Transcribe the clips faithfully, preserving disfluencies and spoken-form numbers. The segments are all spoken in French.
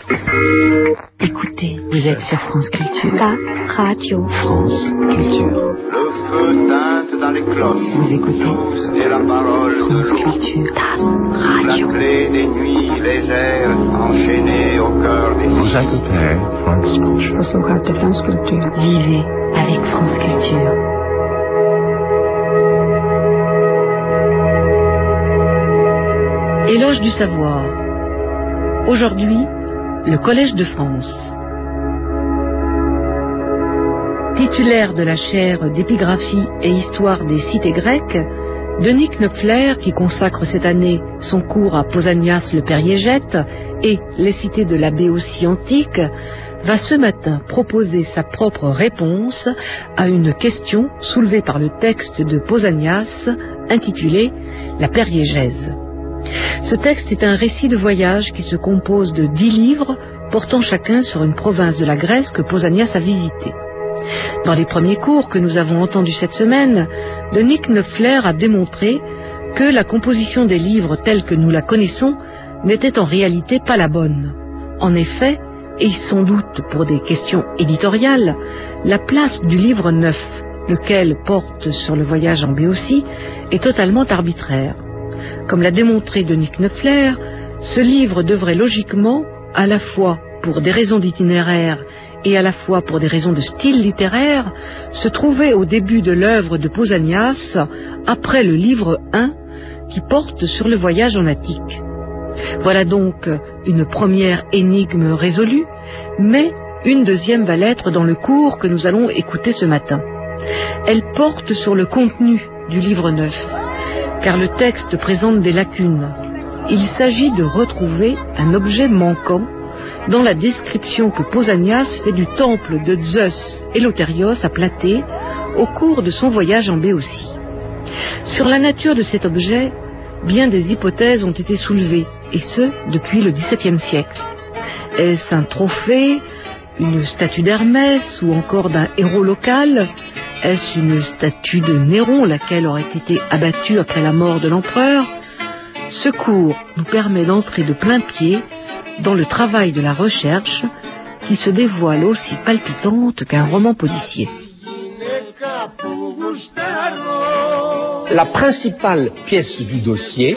Écoutez, vous êtes sur France Culture. Ta radio. France Culture. Le feu teinte dans les cloches. Vous écoutez. Douce est la parole France de l'eau. Culture. Ta La radio. clé des nuits légères enchaînées au cœur des Vous filles. écoutez France Culture. Posloucháte France Culture. Vivez avec France Culture. Éloge du savoir. Aujourd'hui, le Collège de France. Titulaire de la chaire d'épigraphie et histoire des cités grecques, Denis Knopfler, qui consacre cette année son cours à Pausanias le Périégète et les cités de la Béotie antique, va ce matin proposer sa propre réponse à une question soulevée par le texte de Pausanias intitulé « La Périégèse ». Ce texte est un récit de voyage qui se compose de dix livres portant chacun sur une province de la Grèce que Pausanias a visitée. Dans les premiers cours que nous avons entendus cette semaine, Denis Knopfler a démontré que la composition des livres telle que nous la connaissons n'était en réalité pas la bonne. En effet, et sans doute pour des questions éditoriales, la place du livre neuf, lequel porte sur le voyage en Béotie, est totalement arbitraire. Comme l'a démontré Denis Knopfler, ce livre devrait logiquement, à la fois pour des raisons d'itinéraire et à la fois pour des raisons de style littéraire, se trouver au début de l'œuvre de Pausanias, après le livre un, qui porte sur le voyage en Attique. Voilà donc une première énigme résolue, mais une deuxième va l'être dans le cours que nous allons écouter ce matin. Elle porte sur le contenu du livre neuf, car le texte présente des lacunes. Il s'agit de retrouver un objet manquant dans la description que Pausanias fait du temple de Zeus Eleuthérios à Platée au cours de son voyage en Béotie. Sur la nature de cet objet, bien des hypothèses ont été soulevées, et ce, depuis le dix-septième siècle. Est-ce un trophée, une statue d'Hermès ou encore d'un héros local? Est-ce une statue de Néron, laquelle aurait été abattue après la mort de l'empereur? Ce cours nous permet d'entrer de plein pied dans le travail de la recherche qui se dévoile aussi palpitante qu'un roman policier. La principale pièce du dossier,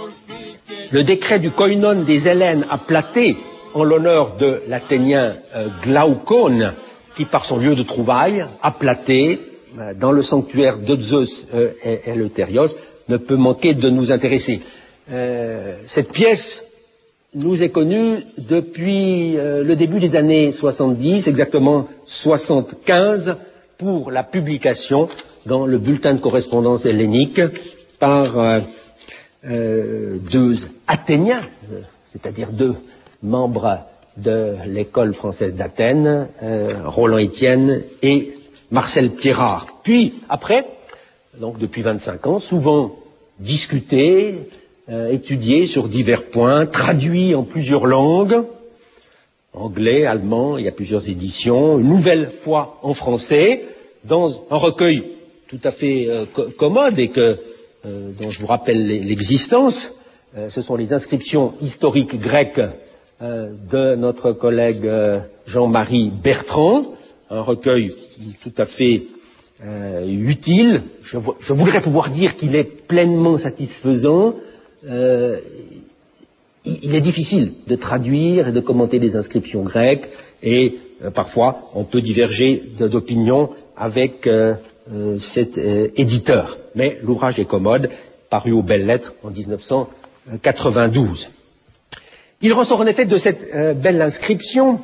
le décret du koinon des Hellènes à Platée en l'honneur de l'Athénien euh, Glaucon, qui par son lieu de trouvaille à Platée, euh, dans le sanctuaire de Zeus euh, et Eleuthérios, ne peut manquer de nous intéresser. Euh, cette pièce nous est connue depuis euh, le début des années soixante-dix, exactement soixante-quinze, pour la publication dans le bulletin de correspondance hellénique par euh, euh, deux Athéniens, euh, c'est-à-dire deux membres de l'école française d'Athènes, euh, Roland Étienne et Marcel Pierrard. Puis, après, donc depuis vingt-cinq ans, souvent discuté, euh, étudié sur divers points, traduit en plusieurs langues, anglais, allemand, il y a plusieurs éditions, une nouvelle fois en français, dans un recueil tout à fait euh, co- commode et que, euh, dont je vous rappelle l'existence. Euh, ce sont les inscriptions historiques grecques euh, de notre collègue euh, Jean-Marie Bertrand, un recueil tout à fait euh, utile. Je, je voudrais pouvoir dire qu'il est pleinement satisfaisant. Euh, il, il est difficile de traduire et de commenter des inscriptions grecques et euh, parfois on peut diverger d'opinion avec euh, euh, cet euh, éditeur. Mais l'ouvrage est commode, paru aux Belles Lettres en dix-neuf cent quatre-vingt-douze. Il ressort en effet de cette euh, belle inscription,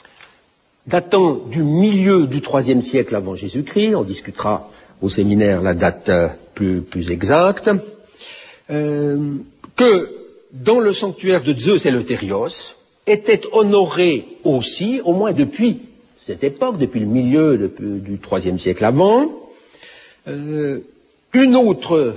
datant du milieu du troisième siècle avant Jésus-Christ, on discutera au séminaire la date euh, plus, plus exacte, euh, que dans le sanctuaire de Zeus Eleuthérios était honoré aussi, au moins depuis cette époque, depuis le milieu depuis, du troisième siècle avant, euh, une autre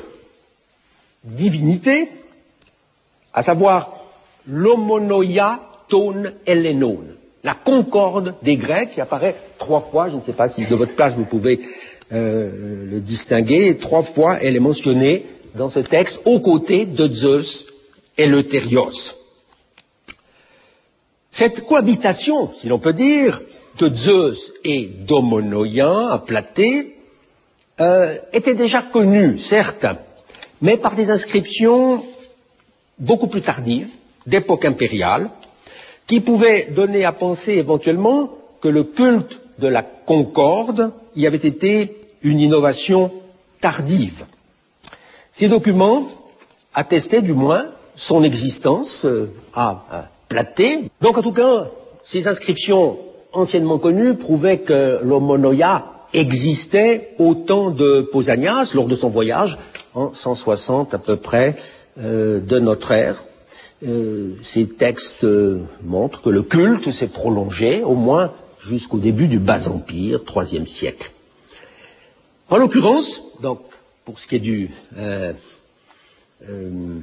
divinité, à savoir l'homonoia ton Hellenon, la concorde des Grecs, qui apparaît trois fois, je ne sais pas si de votre place vous pouvez euh, le distinguer, trois fois elle est mentionnée dans ce texte aux côtés de Zeus Eleuthérios. Cette cohabitation, si l'on peut dire, de Zeus et d'Homonoïen à Platée euh, était déjà connue, certes, mais par des inscriptions beaucoup plus tardives, d'époque impériale, qui pouvaient donner à penser éventuellement que le culte de la concorde y avait été une innovation tardive. Ces documents attestaient du moins son existence euh, à Platée. Donc en tout cas, ces inscriptions anciennement connues prouvaient que l'Homonoïa existait au temps de Pausanias lors de son voyage en cent soixante à peu près euh, de notre ère. Euh, ces textes euh, montrent que le culte s'est prolongé au moins jusqu'au début du Bas-Empire, troisième siècle. En l'occurrence, donc, pour ce qui est du euh, euh,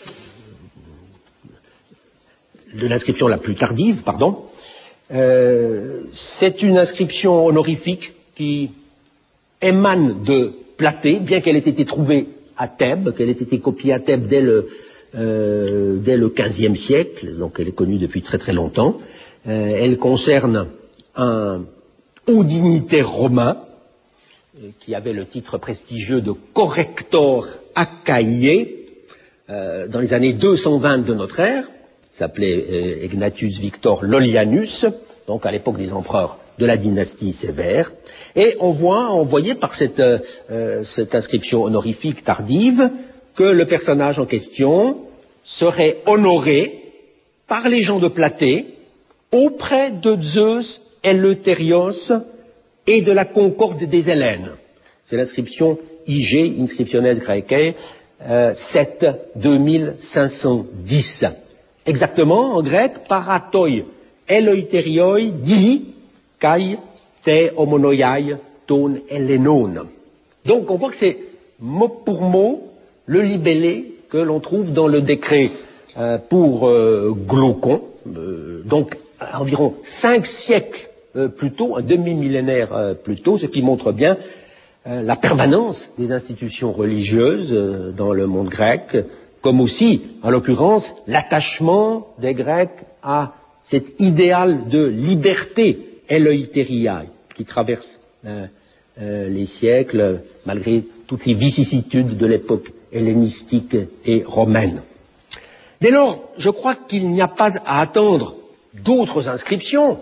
de l'inscription la plus tardive, pardon, euh, c'est une inscription honorifique qui émane de Platée, bien qu'elle ait été trouvée à Thèbes, qu'elle ait été copiée à Thèbes dès le, euh, dès le quinzième siècle, donc elle est connue depuis très très longtemps. Euh, elle concerne un haut dignitaire romain euh, qui avait le titre prestigieux de corrector Achaïe euh, dans les années deux cent vingt de notre ère. S'appelait euh, Egnatius Victor Lollianus, donc à l'époque des empereurs de la dynastie Sévère, et on voit, on voyait par cette, euh, cette inscription honorifique tardive que le personnage en question serait honoré par les gens de Platée auprès de Zeus Eleuthérios et de la concorde des Hellènes. C'est l'inscription I G, Inscriptiones Graecae, euh, sept deux mille cinq cent dix. Exactement, en grec, paratoi eleutherioi di kai te homonoiai ton ellenon. Donc on voit que c'est mot pour mot le libellé que l'on trouve dans le décret euh, pour euh, Glaucon, euh, donc environ cinq siècles euh, plus tôt, un demi-millénaire euh, plus tôt, ce qui montre bien euh, la permanence des institutions religieuses euh, dans le monde grec, comme aussi, en l'occurrence, l'attachement des Grecs à cet idéal de liberté eleutheriae qui traverse euh, euh, les siècles, malgré toutes les vicissitudes de l'époque hellénistique et romaine. Dès lors, je crois qu'il n'y a pas à attendre d'autres inscriptions,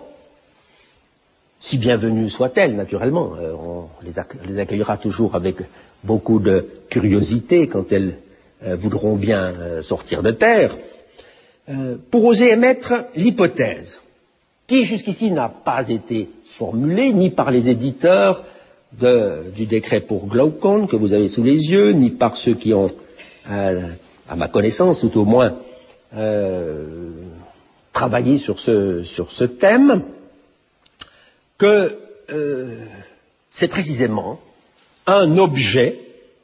si bienvenues soient-elles, naturellement. Euh, on les, acc- les accueillera toujours avec beaucoup de curiosité quand elles euh, voudront bien euh, sortir de terre, euh, pour oser émettre l'hypothèse, qui jusqu'ici n'a pas été formulée ni par les éditeurs de, du décret pour Glaucon que vous avez sous les yeux, ni par ceux qui ont, euh, à ma connaissance, tout au moins, euh, travaillé sur ce, sur ce thème, que euh, c'est précisément un objet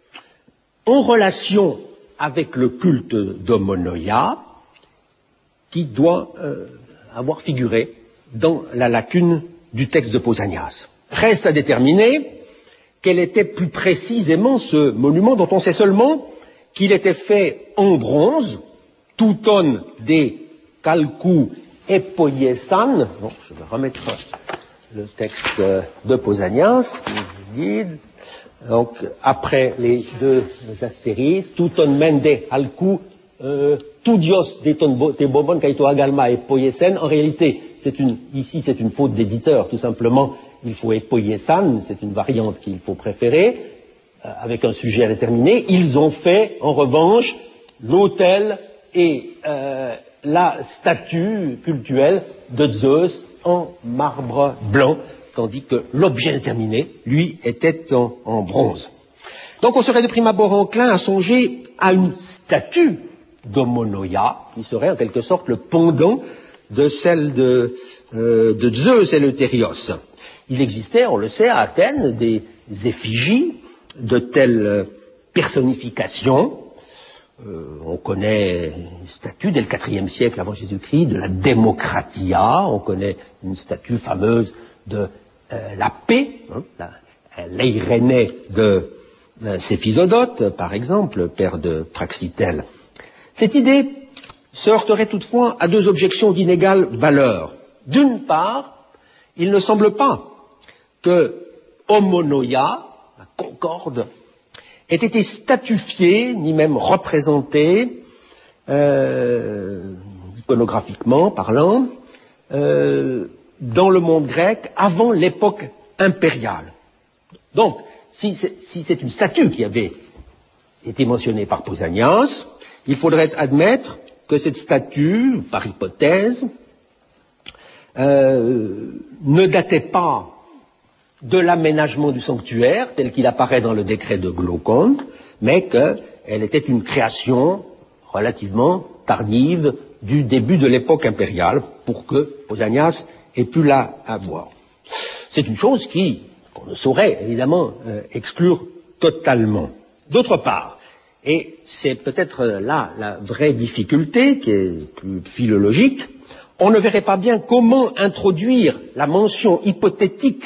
en relation avec le culte d'Homonoïa qui doit euh, avoir figuré dans la lacune du texte de Pausanias. Reste à déterminer quel était plus précisément ce monument dont on sait seulement qu'il était fait en bronze, touton des calcou epoiesan. Bon, je vais remettre le texte de Pausanias, qui nous guide. Donc, après les deux astérisques, touton mende alcou euh, tout dios de bobon kaito agalma epoiesen. En réalité, c'est une, ici, c'est une faute d'éditeur, tout simplement. Il faut epoiesan, c'est une variante qu'il faut préférer, euh, avec un sujet à déterminer. Ils ont fait, en revanche, l'autel et euh, la statue cultuelle de Zeus en marbre blanc, tandis que l'objet déterminé, lui, était en, en bronze. Donc on serait de prime abord enclin à songer à une statue d'Homonoïa, qui serait en quelque sorte le pendant de celle de, euh, de Zeus Eleuthérios. Il existait, on le sait, à Athènes, des effigies de telles personnifications. Euh, on connaît une statue dès le quatrième siècle avant Jésus-Christ de la Démocratia, on connaît une statue fameuse de euh, la paix, hein, la, l'Eirénée de euh, Céphisodote, par exemple, père de Praxitèle. Cette idée se heurterait toutefois à deux objections d'inégale valeur. D'une part, il ne semble pas que homonoia, la concorde, ait été statufiée, ni même représentée, euh, iconographiquement parlant, euh, dans le monde grec avant l'époque impériale. Donc, si c'est, si c'est une statue qui avait été mentionnée par Pausanias, il faudrait admettre que cette statue, par hypothèse, euh, ne datait pas de l'aménagement du sanctuaire tel qu'il apparaît dans le décret de Glaucon, mais qu'elle était une création relativement tardive du début de l'époque impériale pour que Pausanias ait pu la avoir. C'est une chose qui, qu'on ne saurait évidemment euh, exclure totalement. D'autre part, et c'est peut-être là la vraie difficulté qui est plus philologique, on ne verrait pas bien comment introduire la mention hypothétique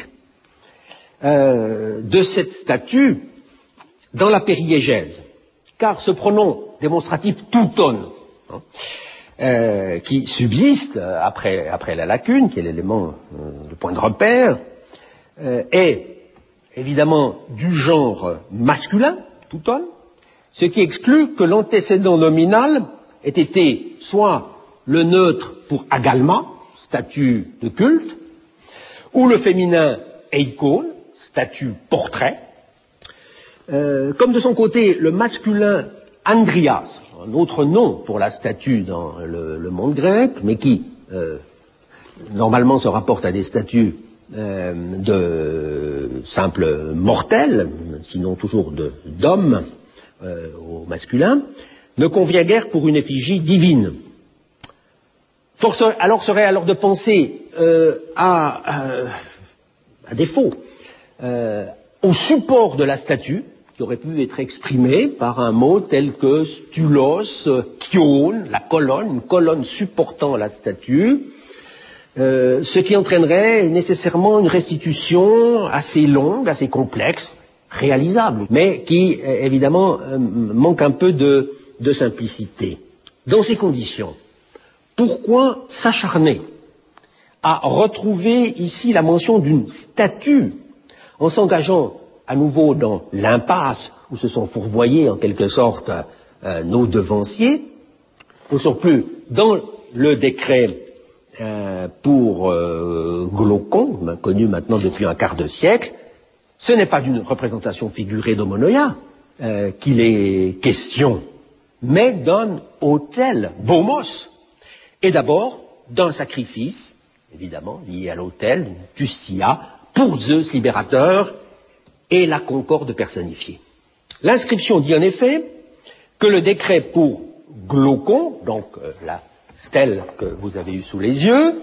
euh, de cette statue dans la périégèse, car ce pronom démonstratif touton, hein, euh, qui subsiste après, après la lacune, qui est l'élément, euh, le point de repère, euh, est évidemment du genre masculin, touton, ce qui exclut que l'antécédent nominal ait été soit le neutre pour agalma, statue de culte, ou le féminin eikon, statue portrait, euh, comme de son côté le masculin andrias, un autre nom pour la statue dans le, le monde grec, mais qui euh, normalement se rapporte à des statues euh, de simples mortels, sinon toujours de, d'hommes, Euh, au masculin, ne convient guère pour une effigie divine. Force alors serait alors de penser euh, à, euh, à défaut euh, au support de la statue, qui aurait pu être exprimé par un mot tel que stulos, kion, la colonne, une colonne supportant la statue, euh, ce qui entraînerait nécessairement une restitution assez longue, assez complexe, réalisable, mais qui, évidemment, euh, manque un peu de, de simplicité. Dans ces conditions, pourquoi s'acharner à retrouver ici la mention d'une statue en s'engageant à nouveau dans l'impasse où se sont fourvoyés en quelque sorte euh, nos devanciers, au surplus dans le décret euh, pour euh, Glaucon, connu maintenant depuis un quart de siècle. Ce n'est pas d'une représentation figurée d'homonoia euh, qu'il est question, mais d'un autel, bomos, et d'abord d'un sacrifice, évidemment, lié à l'autel, une tussia, pour Zeus libérateur et la concorde personnifiée. L'inscription dit en effet que le décret pour Glaucon, donc euh, la stèle que vous avez eue sous les yeux,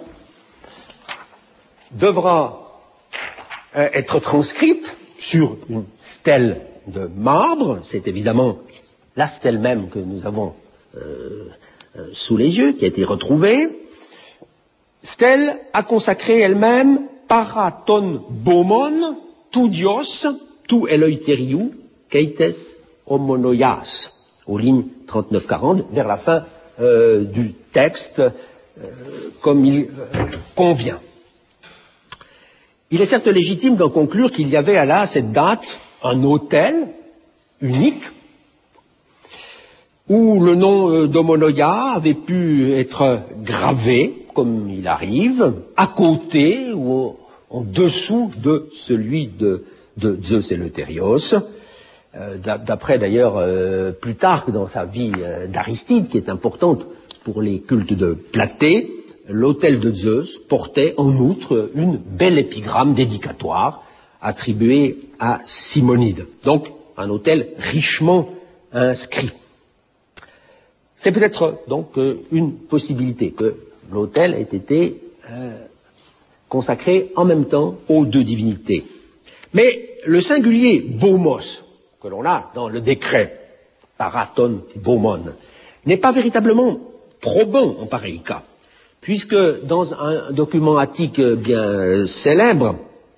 devra être transcrite sur une stèle de marbre, c'est évidemment la stèle même que nous avons euh, euh, sous les yeux, qui a été retrouvée, stèle a consacré elle-même paraton bomon, tu dios, tu eleuteriou, keites homonoias, aux lignes trente-neuf quarante, vers la fin euh, du texte, euh, comme il euh, convient. Il est certes légitime d'en conclure qu'il y avait là, à cette date, un autel unique, où le nom d'homonoia avait pu être gravé, comme il arrive, à côté ou en dessous de celui de, de Zeus Eleuthérios, euh, d'après d'ailleurs euh, Plutarque dans sa vie euh, d'Aristide, qui est importante pour les cultes de Platée. L'autel de Zeus portait en outre une belle épigramme dédicatoire attribuée à Simonide. Donc, un autel richement inscrit. C'est peut-être donc une possibilité que l'autel ait été euh, consacré en même temps aux deux divinités. Mais le singulier bomos que l'on a dans le décret paraton bomon n'est pas véritablement probant en pareil cas, puisque dans un document attique bien célèbre,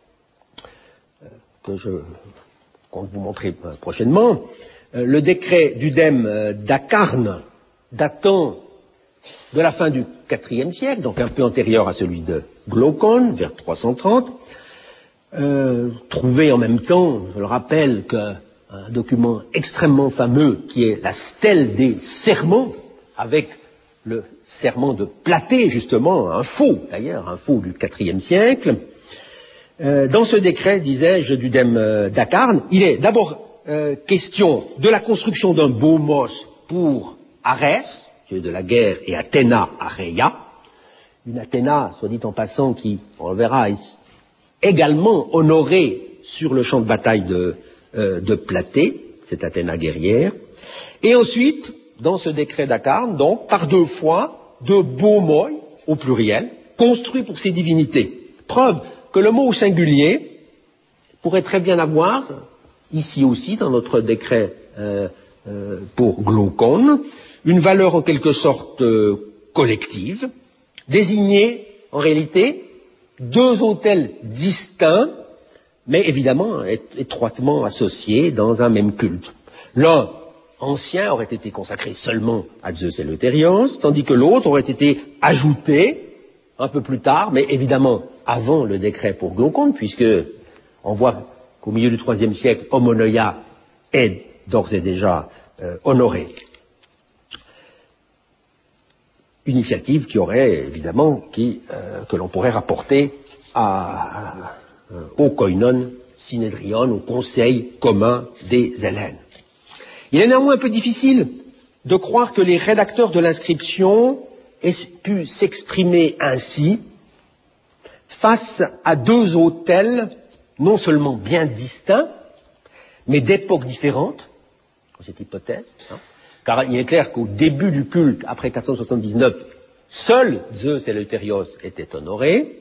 que je compte vous montrer prochainement, le décret d'Udème d'Acarne, datant de la fin du quatrième siècle, donc un peu antérieur à celui de Glaucon, vers trois cent trente, euh, trouvé en même temps, je le rappelle, qu'un document extrêmement fameux qui est la stèle des sermons, avec le serment de Platée, justement, un faux d'ailleurs, un faux du quatrième siècle. Euh, dans ce décret, disais-je, du dème euh, d'Acarne, il est d'abord euh, question de la construction d'un beaumos pour Arès, dieu de la guerre, et Athéna Areia, une Athéna, soit dit en passant, qui, on le verra, est également honorée sur le champ de bataille de, euh, de Platée, cette Athéna guerrière. Et ensuite, dans ce décret d'Acarne, donc, par deux fois, de beaumoi, au pluriel, construits pour ces divinités. Preuve que le mot au singulier pourrait très bien avoir, ici aussi, dans notre décret euh, euh, pour Glaucon, une valeur en quelque sorte euh, collective, désigner en réalité deux autels distincts, mais évidemment étroitement associés dans un même culte. L'un, ancien, aurait été consacré seulement à Zeus Eleuthérios, tandis que l'autre aurait été ajouté un peu plus tard, mais évidemment avant le décret pour Glaucon, puisque on voit qu'au milieu du troisième siècle, Homonoia est d'ores et déjà euh, honoré. Initiative qui aurait évidemment qui, euh, que l'on pourrait rapporter à, à, au koinon synédrion, au conseil commun des Hellènes. Il est néanmoins un peu difficile de croire que les rédacteurs de l'inscription aient pu s'exprimer ainsi face à deux autels non seulement bien distincts, mais d'époques différentes, cette hypothèse, hein, car il est clair qu'au début du culte, après quatre cent soixante-dix-neuf, seul Zeus Eleuthérios était honoré,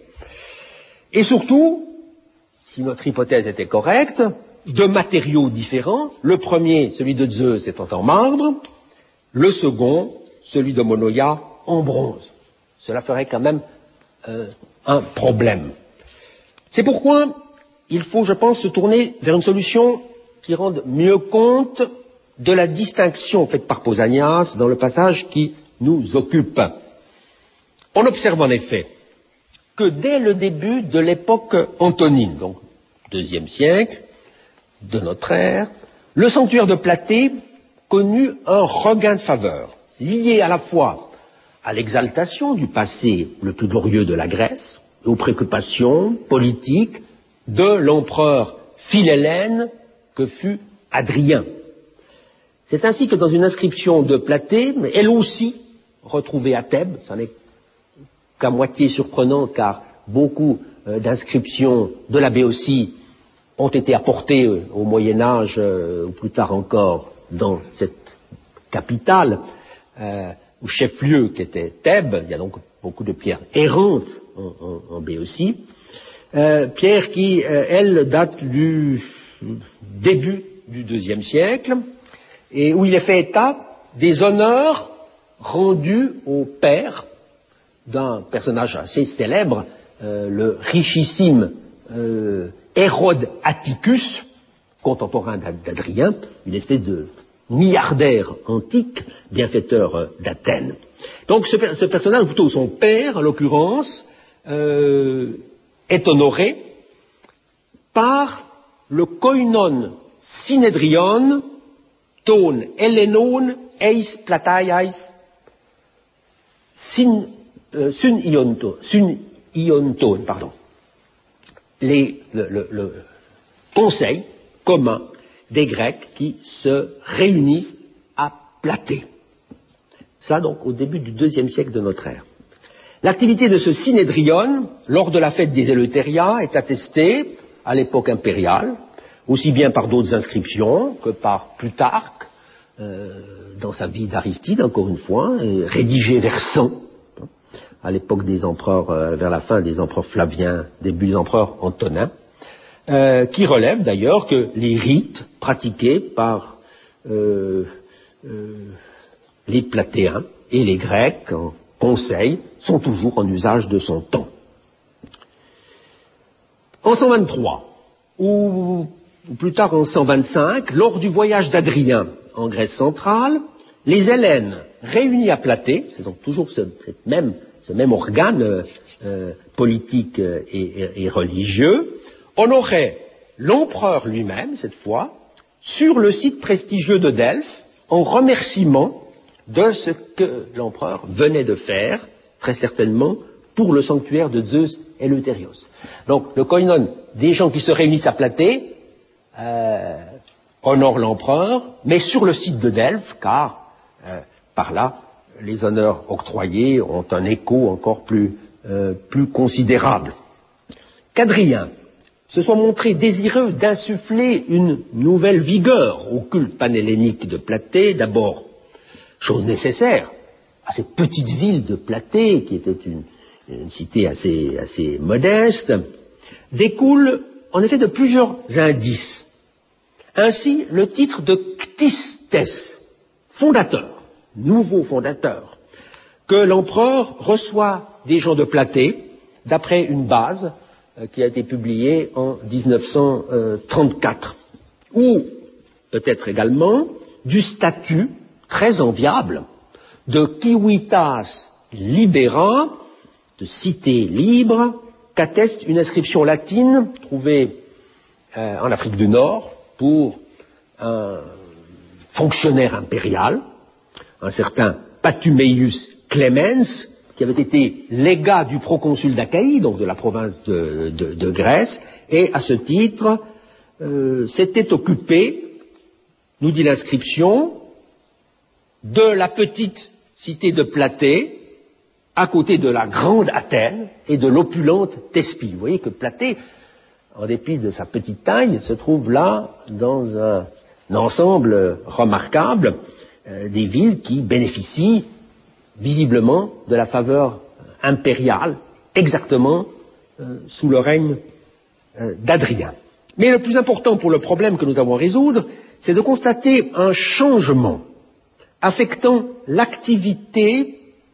et surtout, si notre hypothèse était correcte, de matériaux différents, le premier, celui de Zeus, étant en marbre, le second, celui de Monoïa, en bronze. Cela ferait quand même euh, un problème. C'est pourquoi il faut, je pense, se tourner vers une solution qui rende mieux compte de la distinction faite par Pausanias dans le passage qui nous occupe. On observe en effet que dès le début de l'époque antonine, donc deuxième siècle de notre ère, le sanctuaire de Platée connut un regain de faveur, lié à la fois à l'exaltation du passé le plus glorieux de la Grèce, aux préoccupations politiques de l'empereur philhellène que fut Hadrien. C'est ainsi que dans une inscription de Platée, mais elle aussi retrouvée à Thèbes, ça n'est qu'à moitié surprenant car beaucoup euh, d'inscriptions de la Béotie ont été apportées euh, au Moyen-Âge euh, ou plus tard encore dans cette capitale, euh, ou chef-lieu qui était Thèbes. Il y a donc beaucoup de pierres errantes en, en, en Béotie. Euh, pierres qui, euh, elles, datent du début du deuxième siècle, et où il est fait état des honneurs rendus au père d'un personnage assez célèbre, euh, le richissime euh, Hérode Atticus, contemporain d'Adrien, une espèce de milliardaire antique, bienfaiteur d'Athènes. Donc ce, ce personnage, ou plutôt son père en l'occurrence, euh, est honoré par le koinon synédrion ton Hellenon eis Plataiais sin euh, sun ionton, sun ionton, pardon. Les, le, le, le conseil commun des Grecs qui se réunissent à Platée. Ça donc au début du deuxième siècle de notre ère. L'activité de ce synédrion, lors de la fête des Eleutheria, est attestée à l'époque impériale, aussi bien par d'autres inscriptions que par Plutarque, euh, dans sa vie d'Aristide, encore une fois, et rédigée vers cent, à l'époque des empereurs, euh, vers la fin des empereurs Flaviens, début des empereurs Antonins, euh, qui relève d'ailleurs que les rites pratiqués par euh, euh, les Platéens et les Grecs en conseil sont toujours en usage de son temps. En cent vingt-trois, ou plus tard en cent vingt-cinq, lors du voyage d'Adrien en Grèce centrale, les Hellènes réunis à Platée, c'est donc toujours ce, cette même, ce même organe euh, euh, politique et, et, et religieux, on aurait l'empereur lui-même, cette fois, sur le site prestigieux de Delphes, en remerciement de ce que l'empereur venait de faire, très certainement, pour le sanctuaire de Zeus Eleuthérios. Donc, le koinon des gens qui se réunissent à Platée euh, honore l'empereur, mais sur le site de Delphes, car euh, par là, les honneurs octroyés ont un écho encore plus, euh, plus considérable. Qu'Adrien se soit montré désireux d'insuffler une nouvelle vigueur au culte panhellénique de Platée, d'abord, chose nécessaire, à cette petite ville de Platée, qui était une, une cité assez, assez modeste, découle en effet de plusieurs indices. Ainsi, le titre de Ctistes, fondateur, nouveau fondateur, que l'empereur reçoit des gens de Platée, d'après une base euh, qui a été publiée en dix-neuf cent trente-quatre, ou peut-être également du statut très enviable de Civitas Libera, de cité libre, qu'atteste une inscription latine trouvée euh, en Afrique du Nord pour un fonctionnaire impérial, un certain Patuméius Clemens, qui avait été légat du proconsul d'Achaïe, donc de la province de, de, de Grèce, et à ce titre euh, s'était occupé, nous dit l'inscription, de la petite cité de Platée, à côté de la grande Athènes et de l'opulente Thespie. Vous voyez que Platée, en dépit de sa petite taille, se trouve là dans un, un ensemble remarquable euh, des villes qui bénéficient visiblement de la faveur impériale, exactement euh, sous le règne euh, d'Adrien. Mais le plus important pour le problème que nous avons à résoudre, c'est de constater un changement affectant l'activité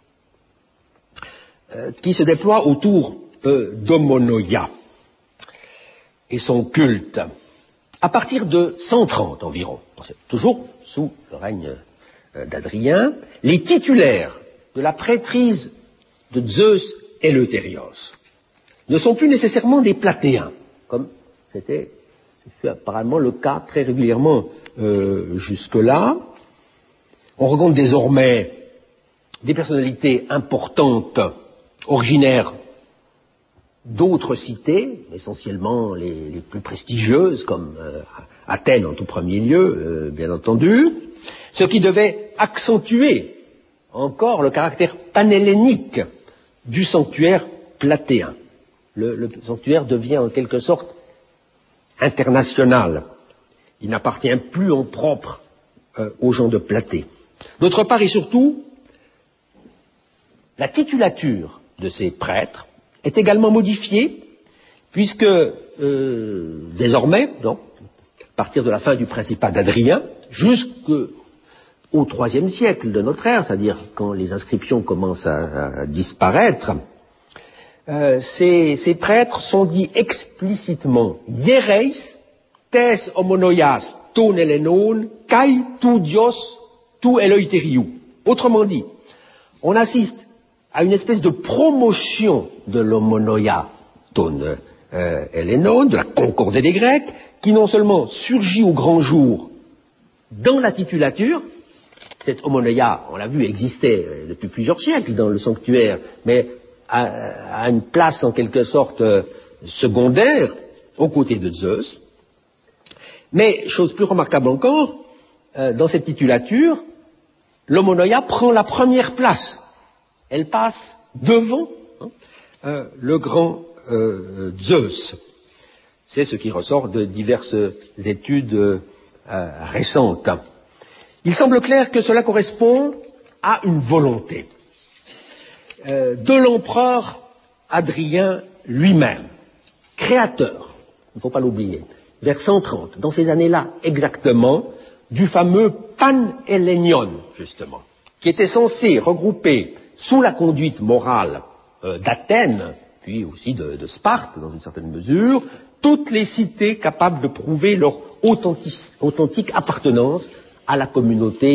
euh, qui se déploie autour euh, d'Homonoia et son culte, à partir de cent trente environ, toujours sous le règne euh, d'Adrien, les titulaires de la prêtrise de Zeus Eleuthérios ne sont plus nécessairement des Platéens, comme c'était apparemment le cas très régulièrement euh, jusque-là. On rencontre désormais des personnalités importantes, originaires d'autres cités, essentiellement les, les plus prestigieuses, comme euh, Athènes en tout premier lieu, euh, bien entendu, ce qui devait accentuer encore le caractère panhellénique du sanctuaire platéen. Le, le sanctuaire devient en quelque sorte international. Il n'appartient plus en propre euh, aux gens de Platée. D'autre part et surtout, la titulature de ces prêtres est également modifiée, puisque euh, désormais, donc, à partir de la fin du principat d'Adrien, jusqu'au troisième siècle de notre ère, c'est-à-dire quand les inscriptions commencent à, à disparaître, euh, ces, ces prêtres sont dits explicitement hiereis tes homonoias ton elenon kai tu dios tu eleutheriou. Autrement dit, on assiste à une espèce de promotion de l'homonoia ton euh, elenon, de la concordée des Grecs, qui non seulement surgit au grand jour dans la titulature, cette homonoia, on l'a vu, existait depuis plusieurs siècles dans le sanctuaire, mais à, à une place en quelque sorte euh, secondaire, aux côtés de Zeus. Mais, chose plus remarquable encore, euh, dans cette titulature, l'homonoia prend la première place. Elle passe devant hein, euh, le grand euh, Zeus. C'est ce qui ressort de diverses études euh, récentes. Il semble clair que cela correspond à une volonté euh, de l'empereur Adrien lui-même, créateur, il ne faut pas l'oublier, vers cent trente, dans ces années-là exactement, du fameux Panhellénion, justement, qui était censé regrouper sous la conduite morale euh, d'Athènes, puis aussi de, de Sparte, dans une certaine mesure, toutes les cités capables de prouver leur authentique, authentique appartenance à la communauté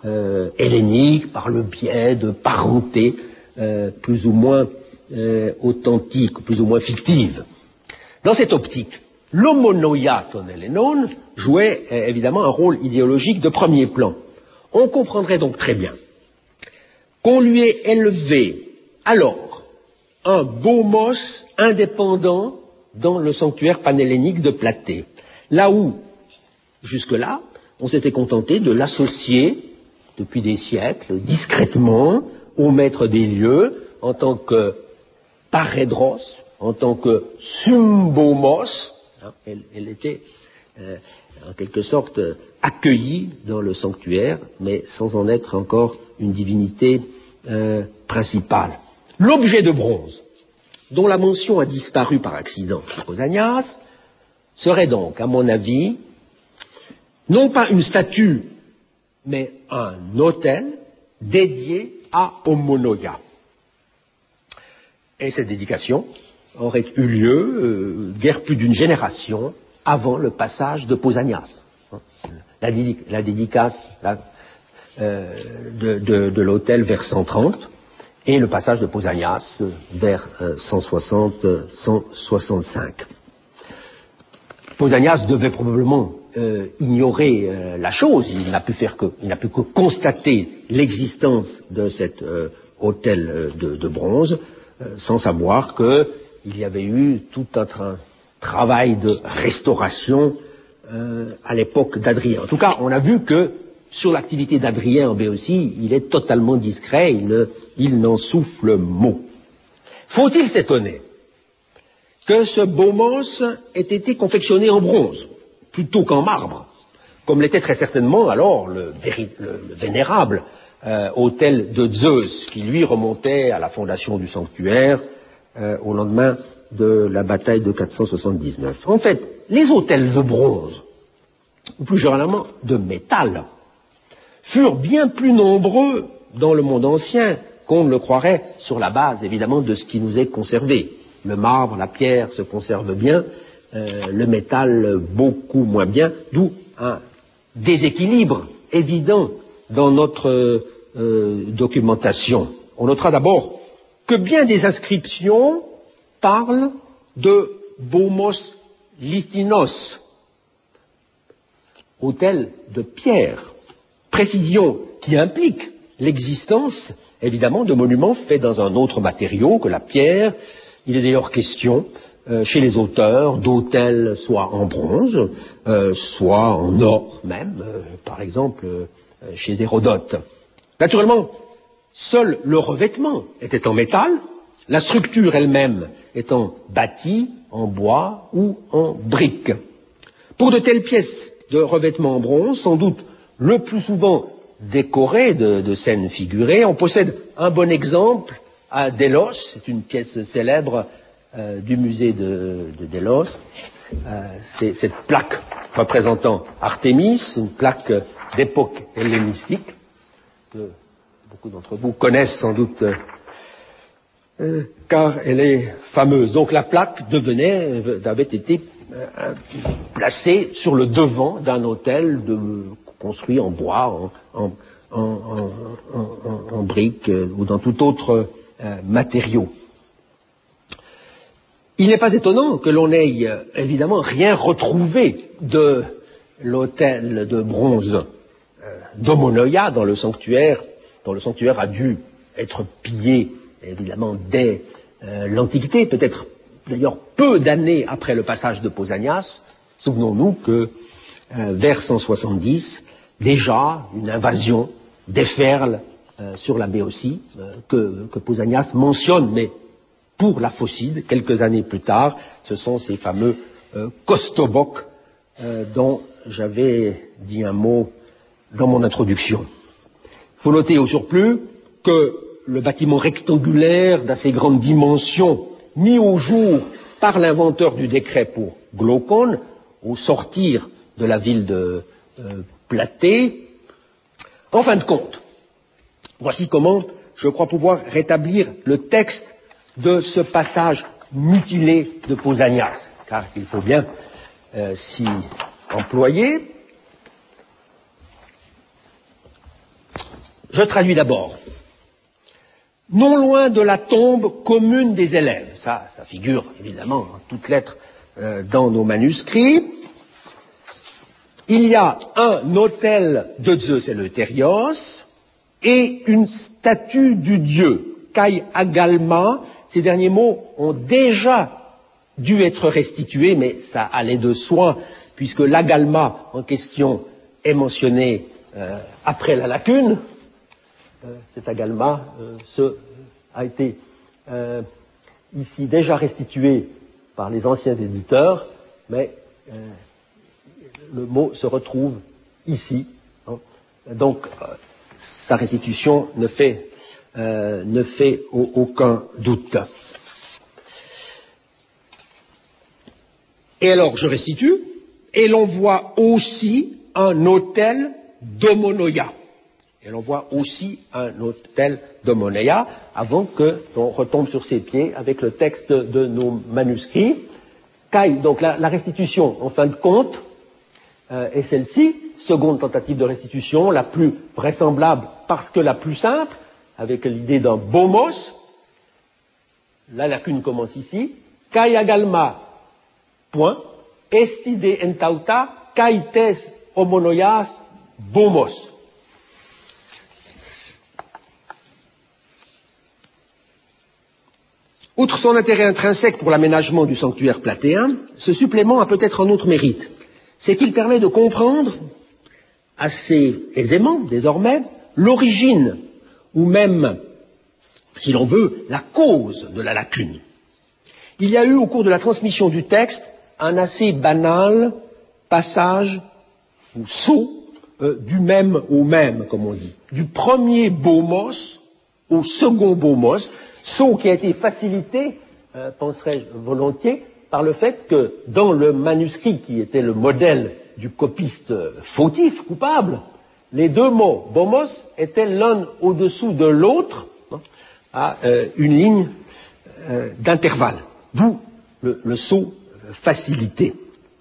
euh, hellénique par le biais de parenté euh, plus ou moins euh, authentique, plus ou moins fictive. Dans cette optique, l'homonoia ton Hellenon jouait euh, évidemment un rôle idéologique de premier plan. On comprendrait donc très bien qu'on lui ait élevé alors un bomos indépendant dans le sanctuaire panhellénique de Platée, là où, jusque-là, on s'était contenté de l'associer, depuis des siècles, discrètement, au maître des lieux, en tant que parédros, en tant que symbomos, hein, elle, elle était euh, en quelque sorte accueillie dans le sanctuaire, mais sans en être encore une divinité euh, principale. L'objet de bronze, dont la mention a disparu par accident chez Pausanias, serait donc, à mon avis, non pas une statue, mais un autel dédié à Homonoia. Et cette dédication aurait eu lieu euh, guère plus d'une génération avant le passage de Pausanias. La, dédic la dédicace la, euh, de, de, de l'autel vers cent trente et le passage de Pausanias vers euh, cent soixante à cent soixante-cinq. Pausanias devait probablement euh, ignorer euh, la chose, il n'a pu faire que, il n'a pu que constater l'existence de cet euh, autel euh, de, de bronze, euh, sans savoir qu'il y avait eu tout un tra travail de restauration euh, à l'époque d'Adrien. En tout cas, on a vu que sur l'activité d'Adrien en Béotie, il est totalement discret, il, ne, il n'en souffle mot. Faut-il s'étonner que ce bomos ait été confectionné en bronze, plutôt qu'en marbre, comme l'était très certainement alors le, le, le vénérable euh, autel de Zeus, qui lui remontait à la fondation du sanctuaire euh, au lendemain de la bataille de quatre cent soixante-dix-neuf. En fait, les autels de bronze, ou plus généralement de métal, furent bien plus nombreux dans le monde ancien qu'on ne le croirait sur la base, évidemment, de ce qui nous est conservé. Le marbre, la pierre se conservent bien, euh, le métal beaucoup moins bien, d'où un déséquilibre évident dans notre euh, documentation. On notera d'abord que bien des inscriptions parlent de bomos lithinos, autel de pierre, précision qui implique l'existence, évidemment, de monuments faits dans un autre matériau que la pierre. Il est d'ailleurs question, euh, chez les auteurs, d'autels soit en bronze, euh, soit en or même, euh, par exemple euh, chez Hérodote. Naturellement, seul le revêtement était en métal, la structure elle-même étant bâtie en bois ou en briques. Pour de telles pièces de revêtement en bronze, sans doute le plus souvent décorées de, de scènes figurées, on possède un bon exemple à Délos, c'est une pièce célèbre euh, du musée de, de Délos. Euh, c'est cette plaque représentant Artémis, une plaque d'époque hellénistique, que beaucoup d'entre vous connaissent sans doute, euh, car elle est fameuse. Donc la plaque devenait, avait été euh, placée sur le devant d'un autel de, construit en bois, en, en, en, en, en, en briques euh, ou dans tout autre euh, matériau. Il n'est pas étonnant que l'on ait euh, évidemment rien retrouvé de l'autel de bronze euh, d'Homonoia dans le sanctuaire, dont le sanctuaire a dû être pillé évidemment dès euh, l'Antiquité, peut-être d'ailleurs peu d'années après le passage de Pausanias. Souvenons-nous que euh, vers cent soixante-dix, déjà une invasion déferle euh, sur la Béotie, euh, que, que Pausanias mentionne, mais pour la Phocide, quelques années plus tard. Ce sont ces fameux euh, Kostoboks euh, dont j'avais dit un mot dans mon introduction. Il faut noter au surplus que le bâtiment rectangulaire d'assez grande dimension mis au jour par l'inventeur du décret pour Glaucon, au sortir de la ville de euh, Platée. En fin de compte, voici comment je crois pouvoir rétablir le texte de ce passage mutilé de Pausanias, car il faut bien euh, s'y employer. Je traduis d'abord. Non loin de la tombe commune des élèves, ça, ça figure évidemment en toutes lettres euh, dans nos manuscrits, il y a un autel de Zeus Eleuthérios et une statue du dieu, Kai Agalma. Ces derniers mots ont déjà dû être restitués, mais ça allait de soi, puisque l'Agalma en question est mentionné euh, après la lacune. Euh, cet Agalma euh, ce, a été euh, ici déjà restitué par les anciens éditeurs, mais euh, le mot se retrouve ici. Hein. Donc, euh, sa restitution ne fait, euh, ne fait au, aucun doute. Et alors, je restitue, et l'on voit aussi un autel d'Homonoia. Et l'on voit aussi un autel d'Homonoia, avant que l'on retombe sur ses pieds avec le texte de nos manuscrits. Kai, donc la, la restitution, en fin de compte, euh, est celle-ci, seconde tentative de restitution, la plus vraisemblable parce que la plus simple, avec l'idée d'un bomos. La lacune commence ici. Kai agalma, point, estide entauta, kai tes homonoias bomos. Outre son intérêt intrinsèque pour l'aménagement du sanctuaire platéen, ce supplément a peut-être un autre mérite. C'est qu'il permet de comprendre assez aisément, désormais, l'origine, ou même, si l'on veut, la cause de la lacune. Il y a eu, au cours de la transmission du texte, un assez banal passage, ou saut, euh, du même au même, comme on dit. Du premier bomos au second bomos, saut qui a été facilité, euh, penserais-je volontiers, par le fait que dans le manuscrit qui était le modèle du copiste fautif, coupable, les deux mots bomos étaient l'un au-dessous de l'autre hein, à euh, une ligne euh, d'intervalle, d'où le, le saut facilité.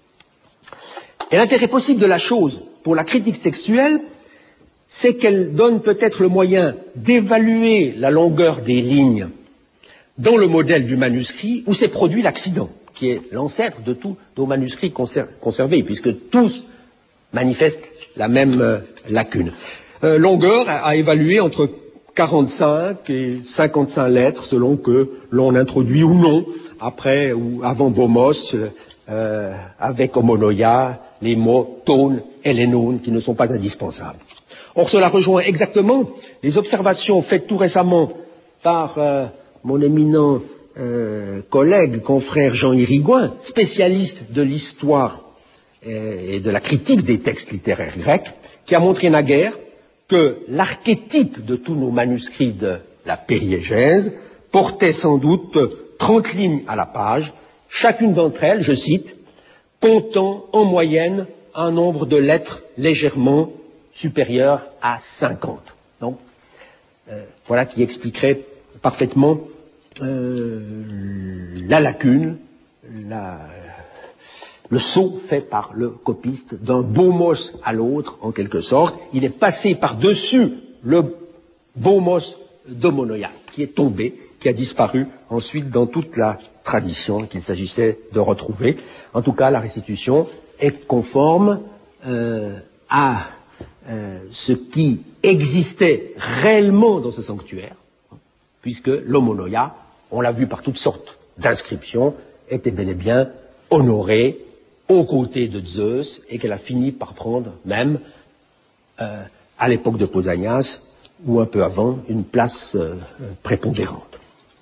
Et l'intérêt possible de la chose pour la critique textuelle, c'est qu'elle donne peut-être le moyen d'évaluer la longueur des lignes dans le modèle du manuscrit où s'est produit l'accident, qui est l'ancêtre de tous nos manuscrits conservés, puisque tous manifestent la même euh, lacune. Euh, longueur à, à évaluer entre quarante-cinq et cinquante-cinq lettres, selon que l'on introduit ou non, après ou avant bomos, euh, avec homonoia, les mots tone et lénone, qui ne sont pas indispensables. Or, cela rejoint exactement les observations faites tout récemment par euh, mon éminent euh, collègue, confrère Jean Irigoyen, spécialiste de l'histoire et de la critique des textes littéraires grecs, qui a montré naguère que l'archétype de tous nos manuscrits de la périégèse portait sans doute trente lignes à la page, chacune d'entre elles, je cite, comptant en moyenne un nombre de lettres légèrement supérieur à cinquante. Donc, euh, voilà qui expliquerait parfaitement euh, la lacune, la, le saut fait par le copiste d'un bomos à l'autre, en quelque sorte. Il est passé par-dessus le bomos d'Homonoia, qui est tombé, qui a disparu ensuite dans toute la tradition qu'il s'agissait de retrouver. En tout cas, la restitution est conforme euh, à Euh, ce qui existait réellement dans ce sanctuaire, puisque l'homonoia, on l'a vu par toutes sortes d'inscriptions, était bel et bien honorée aux côtés de Zeus et qu'elle a fini par prendre même, euh, à l'époque de Pausanias, ou un peu avant, une place euh, prépondérante.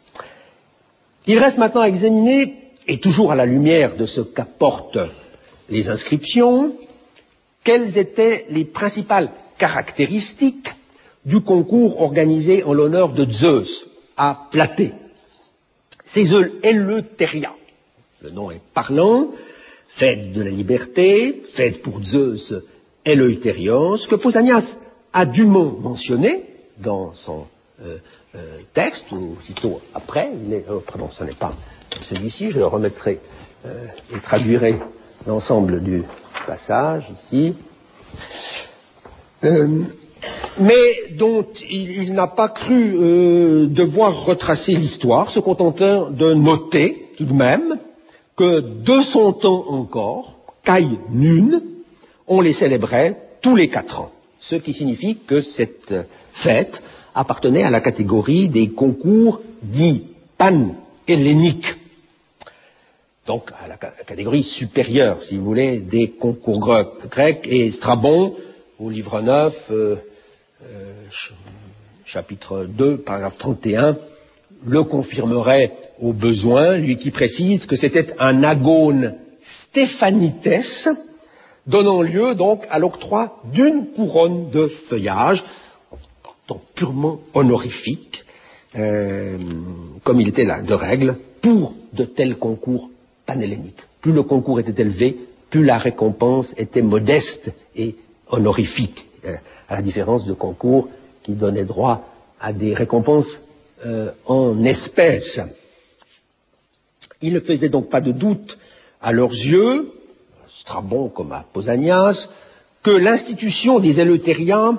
Il reste maintenant à examiner, et toujours à la lumière de ce qu'apportent les inscriptions, quelles étaient les principales caractéristiques du concours organisé en l'honneur de Zeus à Platée. C'est Eleutheria, le nom est parlant, fête de la liberté, fête pour Zeus Eleuthérios, que Pausanias a dûment mentionné dans son euh, euh, texte, ou aussitôt après, il est, oh, pardon, ce n'est pas celui-ci, je le remettrai euh, et traduirai l'ensemble du passage ici. Euh, mais dont il, il n'a pas cru euh, devoir retracer l'histoire, se contentant de noter tout de même que de son temps encore, Kai Nun, on les célébrait tous les quatre ans, ce qui signifie que cette fête appartenait à la catégorie des concours dits pan-helléniques, donc à la catégorie supérieure, si vous voulez, des concours grecs, et Strabon, au livre neuf, euh, euh, chapitre deux, paragraphe trente et un, le confirmerait au besoin, lui qui précise que c'était un agone stéphanites, donnant lieu donc à l'octroi d'une couronne de feuillage, donc purement honorifique, euh, comme il était là de règle, pour de tels concours panhelléniques. Plus le concours était élevé, plus la récompense était modeste et honorifique, euh, à la différence de concours qui donnaient droit à des récompenses euh, en espèces. Il ne faisait donc pas de doute à leurs yeux, Strabon comme à Pausanias, que l'institution des Eleuthériens,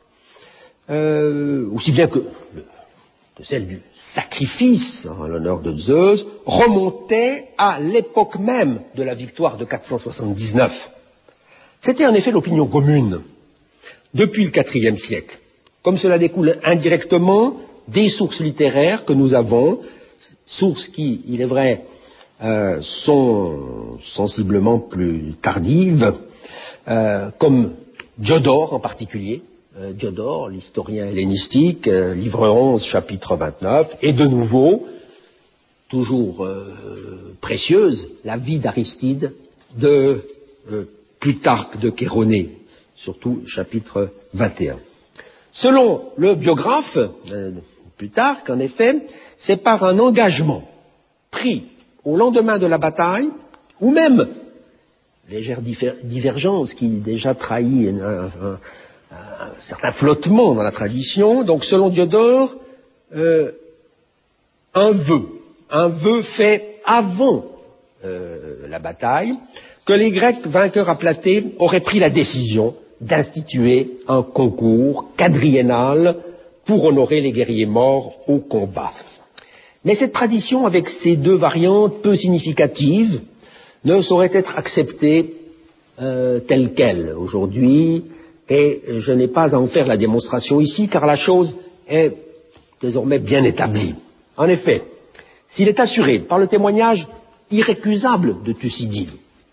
euh, aussi bien que, que celle du sacrifice en l'honneur de Zeus, remontait à l'époque même de la victoire de quatre cent soixante-dix-neuf. C'était en effet l'opinion commune depuis le quatrième siècle, comme cela découle indirectement des sources littéraires que nous avons, sources qui, il est vrai, euh, sont sensiblement plus tardives, euh, comme Diodore en particulier, euh, Diodore, l'historien hellénistique, euh, livre onze, chapitre vingt-neuf, et de nouveau, toujours euh, précieuse, la vie d'Aristide de euh, Plutarque de Chéronée, surtout chapitre vingt et un. Selon le biographe, euh, Plutarque, en effet, c'est par un engagement pris au lendemain de la bataille, ou même légère divergence qui déjà trahit un, un, un, un certain flottement dans la tradition, donc selon Diodore, euh, un vœu, un vœu fait avant euh, la bataille, que les Grecs vainqueurs à Platée auraient pris la décision d'instituer un concours quadriennal pour honorer les guerriers morts au combat. Mais cette tradition, avec ces deux variantes peu significatives, ne saurait être acceptée euh, telle qu'elle aujourd'hui, et je n'ai pas à en faire la démonstration ici, car la chose est désormais bien établie. En effet, s'il est assuré par le témoignage irrécusable de Thucydide,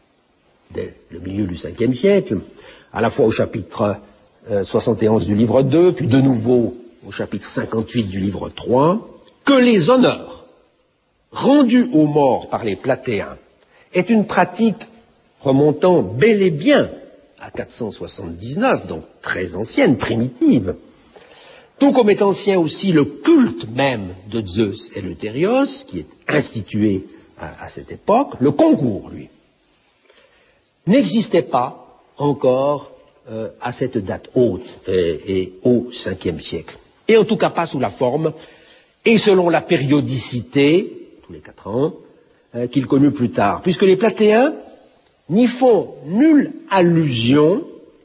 dès le milieu du cinquième siècle, à la fois au chapitre euh, soixante et onze du livre deux, puis de nouveau au chapitre cinquante-huit du livre trois, que les honneurs rendus aux morts par les Platéens est une pratique remontant bel et bien à quatre cent soixante-dix-neuf, donc très ancienne, primitive, tout comme est ancien aussi le culte même de Zeus Eleuthérios, qui est institué à, à cette époque, le concours, lui, n'existait pas encore euh, à cette date haute et, et au cinquième siècle. Et en tout cas pas sous la forme et selon la périodicité, tous les quatre ans, euh, qu'il connut plus tard, puisque les Platéens n'y font nulle allusion,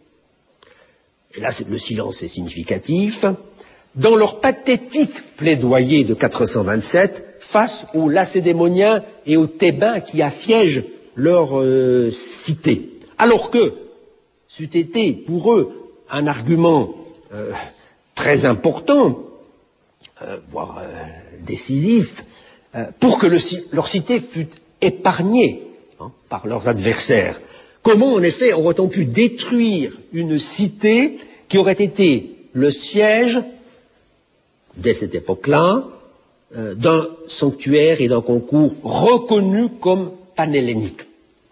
et là le silence est significatif, dans leur pathétique plaidoyer de quatre cent vingt-sept face aux Lacédémoniens et aux Thébains qui assiègent leur euh, cité. Alors que c'eût été pour eux un argument euh, très important, euh, voire euh, décisif, euh, pour que le, leur cité fût épargnée hein, par leurs adversaires. Comment en effet aurait-on pu détruire une cité qui aurait été le siège, dès cette époque-là, euh, d'un sanctuaire et d'un concours reconnu comme panhellénique?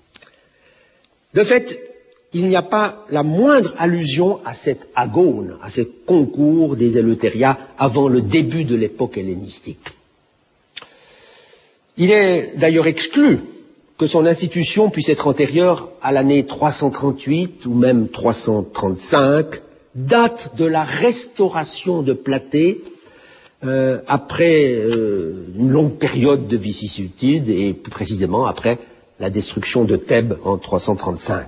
De fait, il n'y a pas la moindre allusion à cet agone, à ce concours des Eleuthériens avant le début de l'époque hellénistique. Il est d'ailleurs exclu que son institution puisse être antérieure à l'année trois cent trente-huit ou même trois cent trente-cinq, date de la restauration de Platée euh, après euh, une longue période de vicissitude et plus précisément après la destruction de Thèbes en trois cent trente-cinq.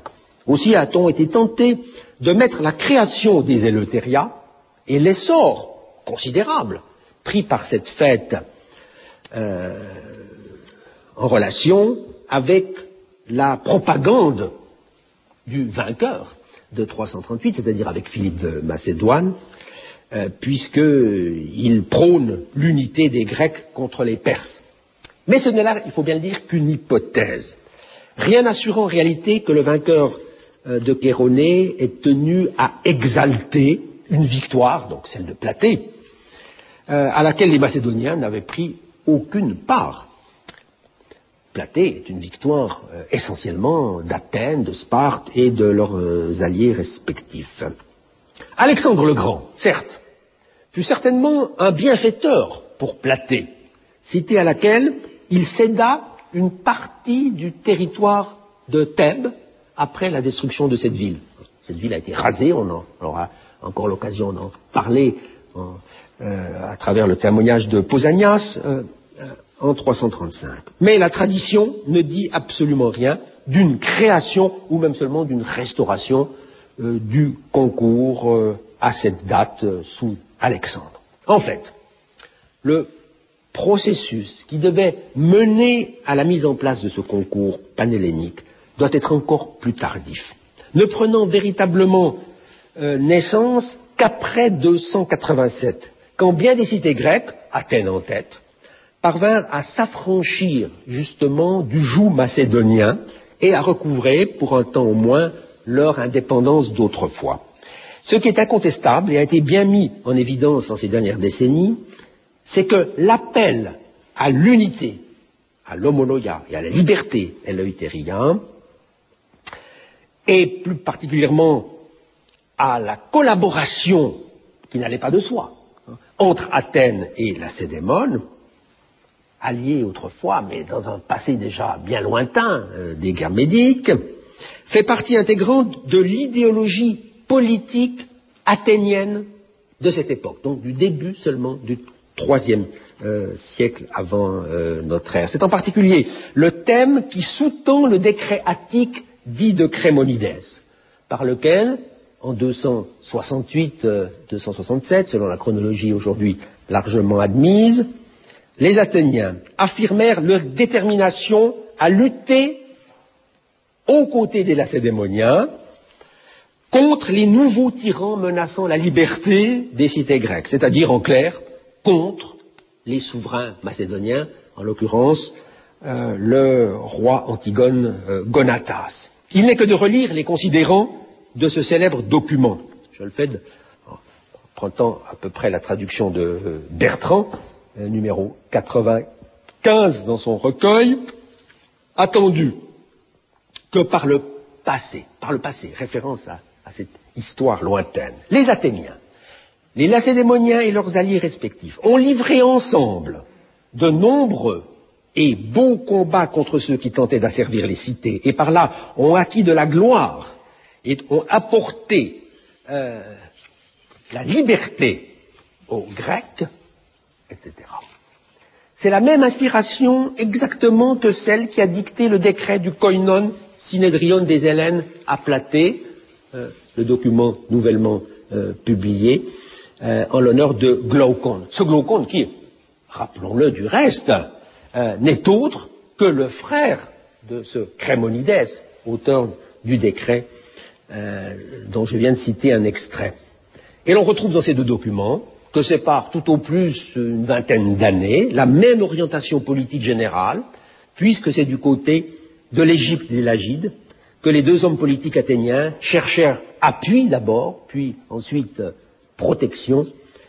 Aussi a-t-on été tenté de mettre la création des Eleutheria et l'essor considérable pris par cette fête euh, en relation avec la propagande du vainqueur de trois cent trente-huit, c'est-à-dire avec Philippe de Macédoine, euh, puisqu'il prône l'unité des Grecs contre les Perses. Mais ce n'est là, il faut bien le dire, qu'une hypothèse. Rien n'assure en réalité que le vainqueur euh, de Chéronée est tenu à exalter une victoire, donc celle de Platée, euh, à laquelle les Macédoniens n'avaient pris aucune part. Platée est une victoire euh, essentiellement d'Athènes, de Sparte et de leurs euh, alliés respectifs. Alexandre le Grand, certes, fut certainement un bienfaiteur pour Platée, cité à laquelle il céda une partie du territoire de Thèbes après la destruction de cette ville. Cette ville a été rasée, on en aura encore l'occasion d'en parler en, euh, à travers le témoignage de Pausanias euh, euh, en trois cent trente-cinq. Mais la tradition ne dit absolument rien d'une création ou même seulement d'une restauration euh, du concours euh, à cette date euh, sous Alexandre. En fait, le processus qui devait mener à la mise en place de ce concours panhellénique doit être encore plus tardif, ne prenant véritablement euh, naissance qu'après deux cent quatre-vingt-sept, quand bien des cités grecques, Athènes en tête, parvinrent à s'affranchir justement du joug macédonien et à recouvrer, pour un temps au moins, leur indépendance d'autrefois. Ce qui est incontestable et a été bien mis en évidence dans ces dernières décennies, c'est que l'appel à l'unité, à l'homonoia et à la liberté eleutheria, et plus particulièrement à la collaboration qui n'allait pas de soi, entre Athènes et Lacédémone, alliés autrefois, mais dans un passé déjà bien lointain euh, des guerres médiques, fait partie intégrante de l'idéologie politique athénienne de cette époque, donc du début seulement du troisième euh, siècle avant euh, notre ère. C'est en particulier le thème qui sous-tend le décret attique dit de Crémonides, par lequel, en deux cent soixante-huit deux cent soixante-sept, selon la chronologie aujourd'hui largement admise, les Athéniens affirmèrent leur détermination à lutter aux côtés des Lacédémoniens contre les nouveaux tyrans menaçant la liberté des cités grecques, c'est-à-dire en clair contre les souverains macédoniens, en l'occurrence euh, le roi Antigone euh, Gonatas. Il n'est que de relire les considérants de ce célèbre document. Je le fais de, en prenant à peu près la traduction de euh, Bertrand, euh, numéro quatre-vingt-quinze dans son recueil, attendu que par le passé, par le passé, référence à, à cette histoire lointaine, les Athéniens, les Lacédémoniens et leurs alliés respectifs ont livré ensemble de nombreux et beaux combats contre ceux qui tentaient d'asservir les cités, et par là ont acquis de la gloire et ont apporté euh, la liberté aux Grecs, et cetera. C'est la même inspiration exactement que celle qui a dicté le décret du koinon Synedrion des Hellènes à Platée, euh, le document nouvellement euh, publié, euh, en l'honneur de Glaucon. Ce Glaucon qui, rappelons-le du reste, euh, n'est autre que le frère de ce Crémonides, auteur du décret euh, dont je viens de citer un extrait. Et l'on retrouve dans ces deux documents, que sépare tout au plus une vingtaine d'années, la même orientation politique générale, puisque c'est du côté de l'Égypte et des Lagides que les deux hommes politiques athéniens cherchèrent appui d'abord, puis ensuite protection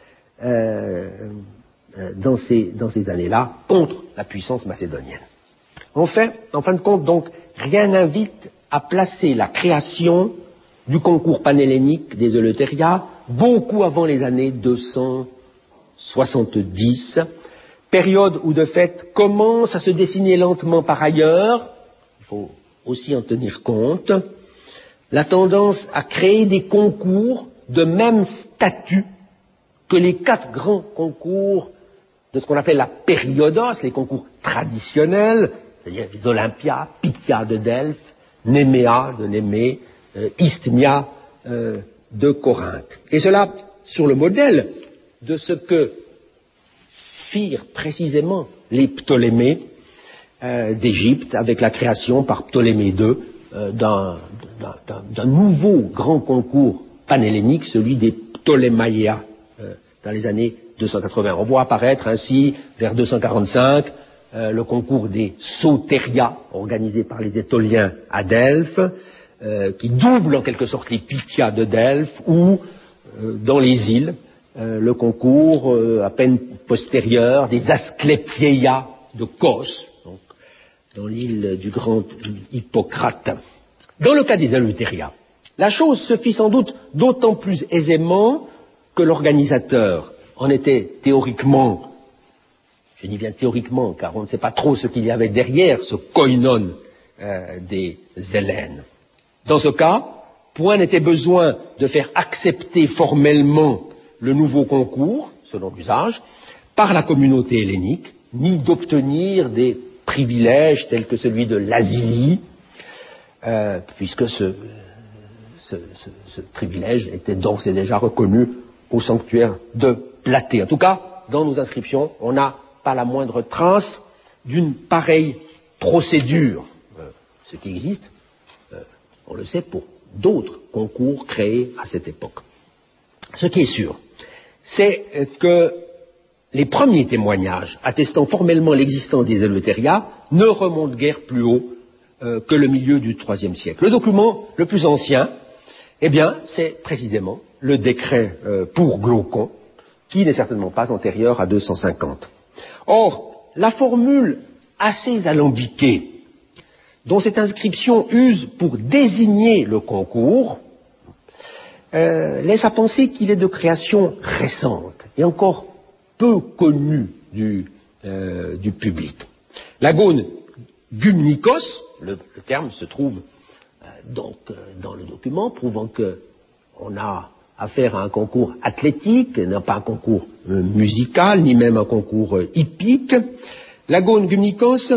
euh, dans ces, dans ces années-là contre la puissance macédonienne. En fait, en fin de compte, donc, rien n'invite à placer la création du concours panhellénique des Eleutheria beaucoup avant les années deux cent soixante-dix, période où de fait commence à se dessiner lentement par ailleurs, il faut aussi en tenir compte, la tendance à créer des concours de même statut que les quatre grands concours de ce qu'on appelle la périodos, les concours traditionnels, c'est-à-dire les Olympiades, Pythia de Delphes, Néméa de Némée, euh, isthmia euh, de Corinthe. Et cela sur le modèle de ce que firent précisément les Ptolémées euh, d'Égypte avec la création par Ptolémée deux euh, d'un, d'un, d'un nouveau grand concours panhellénique, celui des Ptolémaïa, euh, dans les années deux cent quatre-vingts. On voit apparaître ainsi, vers deux cent quarante-cinq, euh, le concours des Soteria, organisé par les Étoliens à Delphes, euh, qui double en quelque sorte les Pythia de Delphes, ou, euh, dans les îles, euh, le concours euh, à peine postérieur des Asclepieia de Kos, donc, dans l'île du grand Hippocrate. Dans le cas des Eleutheria, la chose se fit sans doute d'autant plus aisément que l'organisateur en était théoriquement, je dis bien théoriquement, car on ne sait pas trop ce qu'il y avait derrière ce koinon euh, des Hellènes. Dans ce cas, point n'était besoin de faire accepter formellement le nouveau concours, selon l'usage, par la communauté hellénique, ni d'obtenir des privilèges tels que celui de l'asilie, euh, puisque ce, ce, ce, ce privilège était d'ores et déjà reconnu au sanctuaire de Platée. En tout cas, dans nos inscriptions, on n'a pas la moindre trace d'une pareille procédure. Euh, ce qui existe, euh, on le sait, pour d'autres concours créés à cette époque. Ce qui est sûr, c'est que les premiers témoignages attestant formellement l'existence des Eleutheria ne remontent guère plus haut euh, que le milieu du troisième siècle. Le document le plus ancien, eh bien, c'est précisément le décret euh, pour Glaucon, qui n'est certainement pas antérieur à deux cent cinquante. Or, la formule assez alambiquée dont cette inscription use pour désigner le concours euh, laisse à penser qu'il est de création récente et encore peu connu du, euh, du public. L'agone gumnikos, le, le terme se trouve euh, donc euh, dans le document, prouvant que on a affaire à un concours athlétique, non pas un concours euh, musical, ni même un concours euh, hippique. L'agone gumnikos,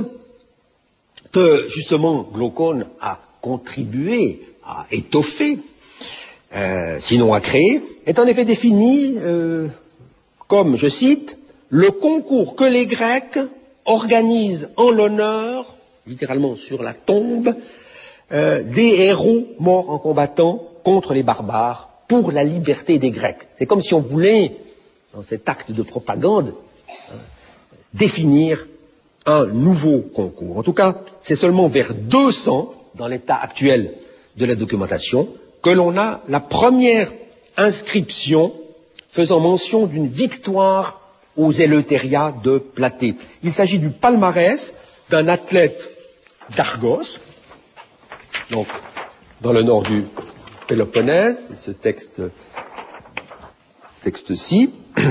que justement Glaucon a contribué à étoffer, euh, sinon à créer, est en effet défini euh, comme, je cite, le concours que les Grecs organisent en l'honneur, littéralement sur la tombe, euh, des héros morts en combattant contre les barbares pour la liberté des Grecs. C'est comme si on voulait, dans cet acte de propagande, euh, définir un nouveau concours. En tout cas, c'est seulement vers deux cents, dans l'état actuel de la documentation, que l'on a la première inscription faisant mention d'une victoire aux Eleutheria de Platée. Il s'agit du palmarès d'un athlète d'Argos, donc dans le nord du Péloponnèse, ce texte, ce texte-ci.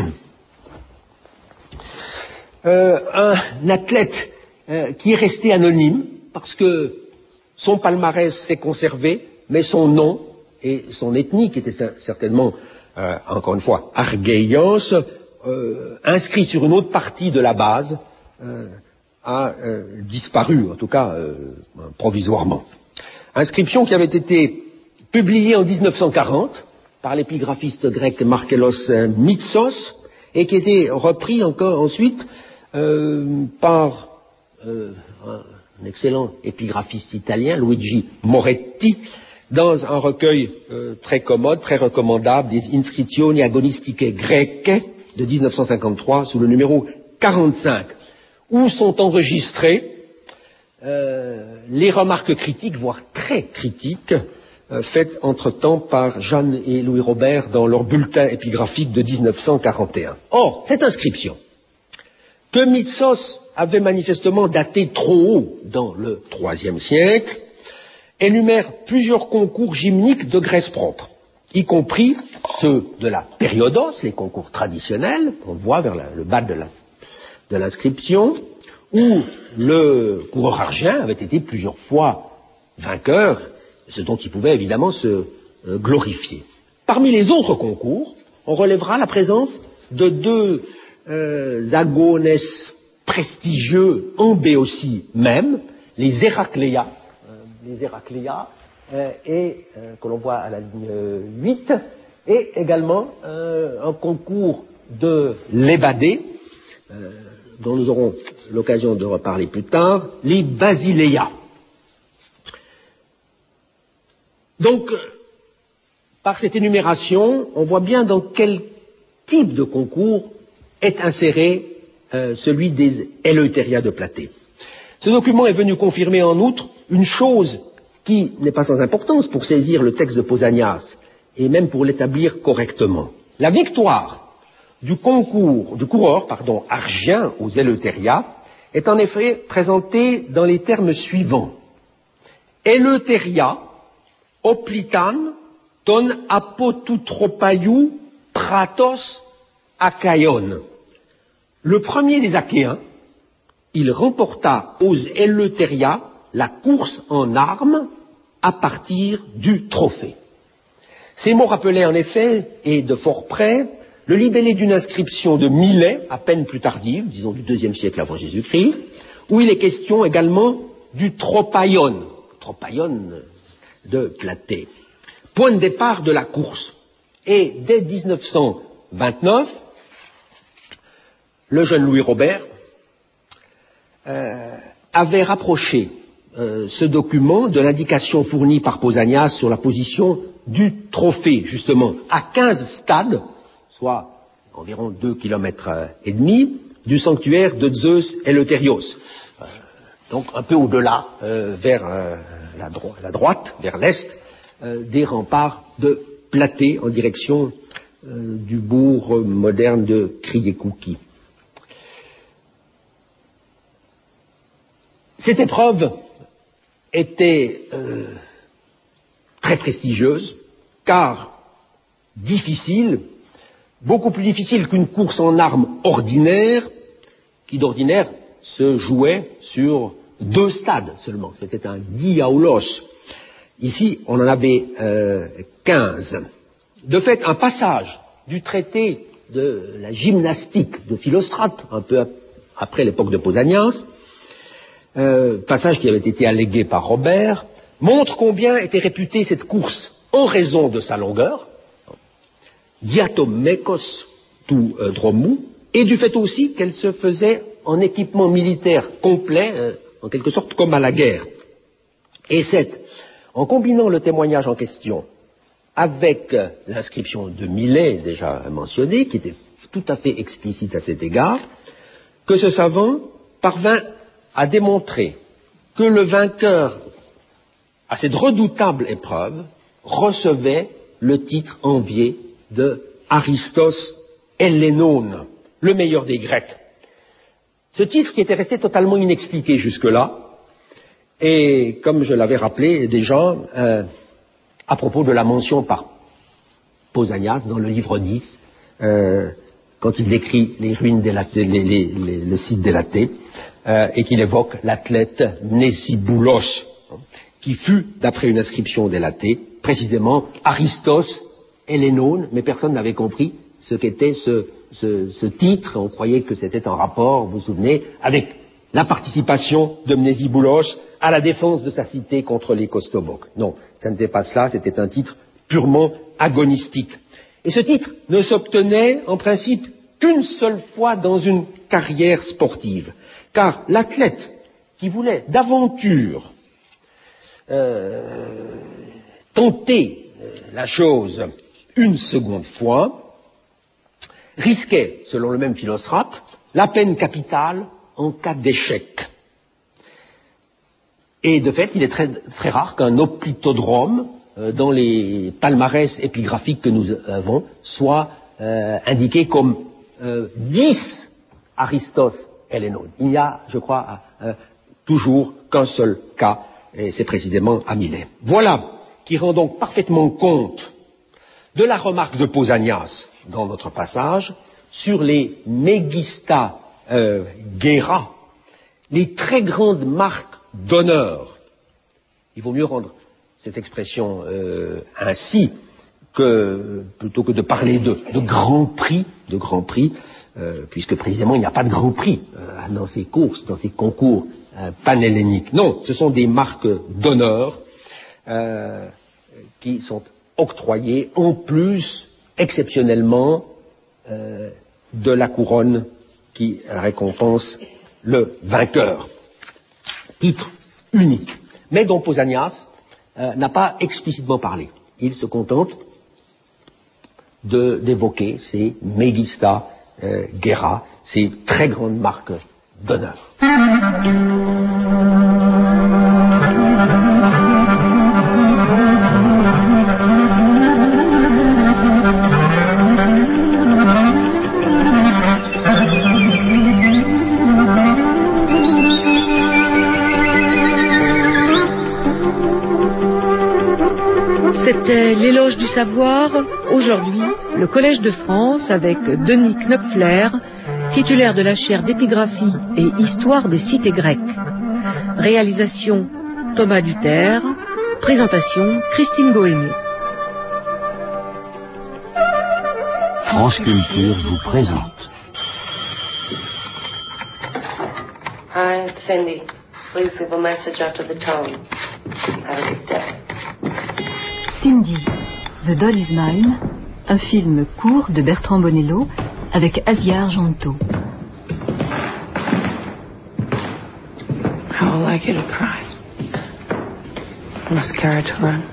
Euh, un athlète euh, qui est resté anonyme parce que son palmarès s'est conservé, mais son nom et son ethnie, qui était certainement, euh, encore une fois, argeios, euh, inscrit sur une autre partie de la base, euh, a euh, disparu, en tout cas euh, provisoirement. Inscription qui avait été publiée en dix-neuf cent quarante par l'épigraphiste grec Markellos Mitsos et qui était repris encore ensuite Euh, par euh, un excellent épigraphiste italien, Luigi Moretti, dans un recueil euh, très commode, très recommandable, des Inscrizioni Agonistiche Greche de dix-neuf cent cinquante-trois, sous le numéro quarante-cinq, où sont enregistrées euh, les remarques critiques, voire très critiques, euh, faites entre-temps par Jeanne et Louis Robert dans leur bulletin épigraphique de dix-neuf cent quarante et un. Or, cette inscription, que Mitsos avait manifestement daté trop haut dans le troisième siècle, énumère plusieurs concours gymniques de Grèce propre, y compris ceux de la périodos, les concours traditionnels, on voit vers la, le bas de, la, de l'inscription, où le coureur argien avait été plusieurs fois vainqueur, ce dont il pouvait évidemment se euh, glorifier. Parmi les autres concours, on relèvera la présence de deux Euh, agones prestigieux en Béotie même, les Héracléa, euh, les Héracléa euh, et euh, que l'on voit à la ligne huit, et également euh, un concours de l'Ébadé, euh, dont nous aurons l'occasion de reparler plus tard, les Basileia. Donc, par cette énumération, on voit bien dans quel type de concours est inséré euh, celui des Eleutheria de Platée. Ce document est venu confirmer en outre une chose qui n'est pas sans importance pour saisir le texte de Pausanias et même pour l'établir correctement. La victoire du concours, du coureur, pardon, argien aux Eleutheria est en effet présentée dans les termes suivants. Eleutheria oplitan ton apotoutropaiou pratos Achaïon. Le premier des Achéens, il remporta aux Eleutheria la course en armes à partir du trophée. Ces mots rappelaient en effet, et de fort près, le libellé d'une inscription de Milet, à peine plus tardive, disons du deuxième siècle avant Jésus-Christ, où il est question également du tropaion, tropaion de Platée, point de départ de la course. Et dès dix-neuf cent vingt-neuf, le jeune Louis Robert euh, avait rapproché euh, ce document de l'indication fournie par Pausanias sur la position du trophée, justement, à quinze stades, soit environ deux kilomètres et demi, du sanctuaire de Zeus Eleutherios. Euh, donc un peu au-delà, euh, vers euh, la, dro- la droite, vers l'est, euh, des remparts de Platée en direction euh, du bourg moderne de Kriekouki. Cette épreuve était euh, très prestigieuse, car difficile, beaucoup plus difficile qu'une course en armes ordinaire, qui d'ordinaire se jouait sur deux stades seulement. C'était un diaulos. Ici, on en avait euh, quinze. De fait, un passage du traité de la gymnastique de Philostrate, un peu après l'époque de Pausanias, euh, passage qui avait été allégué par Robert, montre combien était réputée cette course en raison de sa longueur, diatomekos tu euh, dromou, et du fait aussi qu'elle se faisait en équipement militaire complet, euh, en quelque sorte comme à la guerre. Et c'est en combinant le témoignage en question avec euh, l'inscription de Milet, déjà mentionnée, qui était tout à fait explicite à cet égard, que ce savant parvint à démontrer que le vainqueur à cette redoutable épreuve recevait le titre envié de Aristos Hellénone, le meilleur des Grecs. Ce titre qui était resté totalement inexpliqué jusque-là, et comme je l'avais rappelé déjà, euh, à propos de la mention par Pausanias dans le livre dix, euh, quand il décrit les ruines d'Élatée, les, les, les, le site d'Élatée, euh, et qu'il évoque l'athlète Mnésiboulos, qui fut, d'après une inscription d'Élatée, précisément Aristos Hellénone, mais personne n'avait compris ce qu'était ce, ce, ce titre. On croyait que c'était en rapport, vous vous souvenez, avec la participation de Mnésiboulos à la défense de sa cité contre les Costoboques. Non, ça n'était pas cela, c'était un titre purement agonistique. Et ce titre ne s'obtenait en principe qu'une seule fois dans une carrière sportive, car l'athlète qui voulait d'aventure euh, tenter la chose une seconde fois risquait, selon le même Philostrate, la peine capitale en cas d'échec. Et de fait, il est très, très rare qu'un oplitodrome, euh, dans les palmarès épigraphiques que nous avons, soit euh, indiqué comme euh, dix Aristos Hellénone. Il n'y a, je crois, euh, toujours qu'un seul cas, et c'est précisément à Milet. Voilà qui rend donc parfaitement compte de la remarque de Pausanias dans notre passage sur les Megista euh, Gera, les très grandes marques d'honneur. Il vaut mieux rendre cette expression euh, ainsi que plutôt que de parler de, de grand prix, de grand prix, euh, puisque précisément il n'y a pas de grand prix euh, dans ces courses, dans ces concours euh, panhelléniques. Non, ce sont des marques d'honneur euh, qui sont octroyés en plus, exceptionnellement, euh, de la couronne qui récompense le vainqueur. Titre unique, mais dont Pausanias euh, n'a pas explicitement parlé. Il se contente de, d'évoquer ces Megista euh, Gera, ces très grandes marques d'honneur. C'était l'éloge du savoir. Aujourd'hui, le Collège de France avec Denis Knopfler, titulaire de la chaire d'épigraphie et histoire des cités grecques. Réalisation Thomas Duterre. Présentation Christine Gohémé. France Culture vous présente. Hi, it's Cindy. Please leave a message after the tone. Have a good day. Cindy, The Doll Is Mine, un film court de Bertrand Bonello avec Asia Argento. I would like you to cry. I'm scared to run.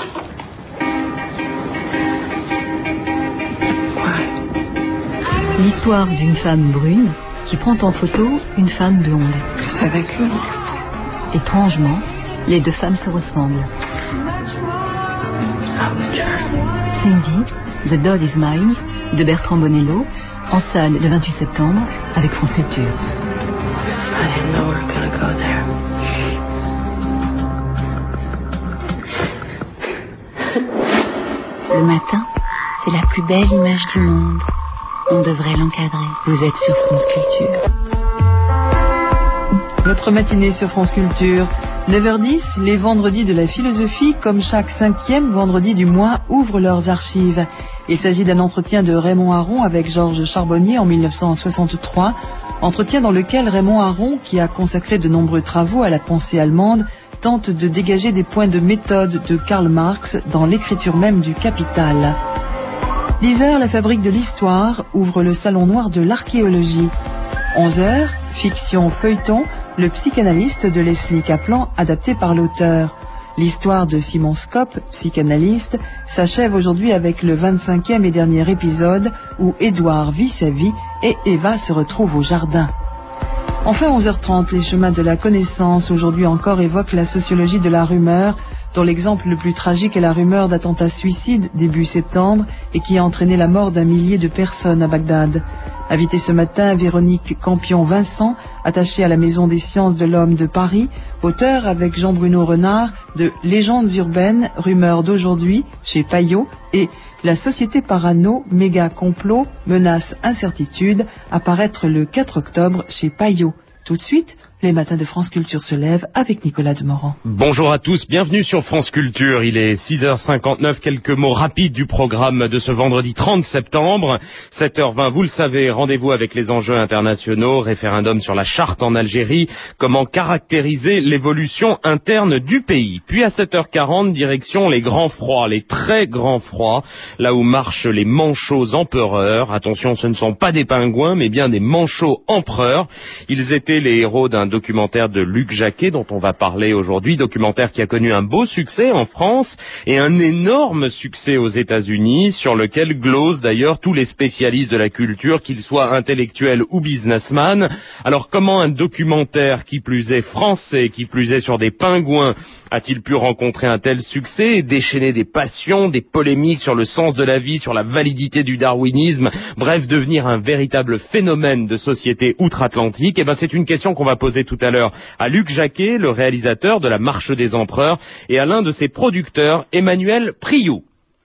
Why? L'histoire d'une femme brune qui prend en photo une femme blonde. Because I think you. Étrangement, les deux femmes se ressemblent. Cindy, The Doll Is Mine, de Bertrand Bonello, en salle le vingt-huit septembre, avec France Culture. I didn't know we were gonna go there. Le matin, c'est la plus belle image du monde. On devrait l'encadrer. Vous êtes sur France Culture. Notre matinée sur France Culture. neuf heures dix, les vendredis de la philosophie, comme chaque cinquième vendredi du mois, ouvrent leurs archives. Il s'agit d'un entretien de Raymond Aron avec Georges Charbonnier en mille neuf cent soixante-trois, entretien dans lequel Raymond Aron, qui a consacré de nombreux travaux à la pensée allemande, tente de dégager des points de méthode de Karl Marx dans l'écriture même du Capital. L'Isère, la fabrique de l'histoire, ouvre le salon noir de l'archéologie. onze heures, fiction feuilleton, le psychanalyste de Leslie Kaplan, adapté par l'auteur. L'histoire de Simon Skop, psychanalyste, s'achève aujourd'hui avec le vingt-cinquième et dernier épisode où Édouard vit sa vie et Eva se retrouve au jardin. Enfin, onze heures trente, les chemins de la connaissance, aujourd'hui encore, évoquent la sociologie de la rumeur, dont l'exemple le plus tragique est la rumeur d'attentat suicide début septembre et qui a entraîné la mort d'un millier de personnes à Bagdad. Invitée ce matin, Véronique Campion-Vincent, attachée à la Maison des sciences de l'homme de Paris, auteur avec Jean-Bruno Renard de Légendes urbaines, rumeurs d'aujourd'hui chez Payot et La société parano, méga complot, menace, incertitude, à paraître le quatre octobre chez Payot. Tout de suite, les matins de France Culture se lèvent avec Nicolas Demorand. Bonjour à tous, bienvenue sur France Culture. Il est six heures cinquante-neuf, quelques mots rapides du programme de ce vendredi trente septembre. sept heures vingt, vous le savez, rendez-vous avec les enjeux internationaux, référendum sur la charte en Algérie, comment caractériser l'évolution interne du pays. Puis à sept heures quarante, direction les grands froids, les très grands froids, là où marchent les manchots empereurs. Attention, ce ne sont pas des pingouins, mais bien des manchots empereurs. Ils étaient les héros d'un documentaire de Luc Jacquet dont on va parler aujourd'hui, documentaire qui a connu un beau succès en France et un énorme succès aux États-Unis, sur lequel glosent d'ailleurs tous les spécialistes de la culture, qu'ils soient intellectuels ou businessmen. Alors comment un documentaire qui plus est français, qui plus est sur des pingouins, a-t-il pu rencontrer un tel succès et déchaîner des passions, des polémiques sur le sens de la vie, sur la validité du darwinisme, bref, devenir un véritable phénomène de société outre-Atlantique? Eh ben, c'est une question qu'on va poser tout à l'heure à Luc Jacquet, le réalisateur de La Marche des Empereurs, et à l'un de ses producteurs, Emmanuel Priou.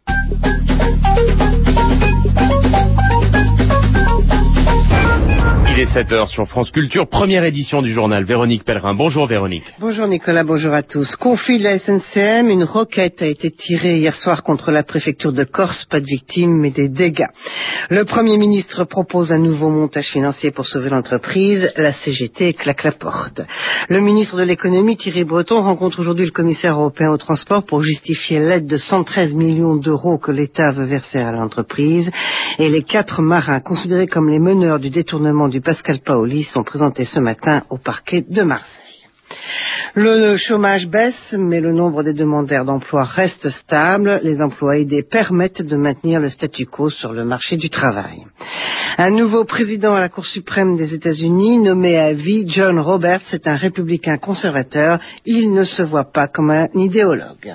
Il Il est sept heures sur France Culture, première édition du journal. Véronique Pellerin. Bonjour Véronique. Bonjour Nicolas, bonjour à tous. Conflit de la S N C M, une roquette a été tirée hier soir contre la préfecture de Corse. Pas de victimes, mais des dégâts. Le Premier ministre propose un nouveau montage financier pour sauver l'entreprise. La C G T claque la porte. Le ministre de l'économie, Thierry Breton, rencontre aujourd'hui le commissaire européen au transport pour justifier l'aide de cent treize millions d'euros que l'État veut verser à l'entreprise. Et les quatre marins considérés comme les meneurs du détournement du Pascal Paoli sont présentés ce matin au parquet de Marseille. Le chômage baisse, mais le nombre des demandeurs d'emploi reste stable. Les emplois aidés permettent de maintenir le statu quo sur le marché du travail. Un nouveau président à la Cour suprême des États-Unis, nommé à vie, John Roberts, est un républicain conservateur. Il ne se voit pas comme un idéologue.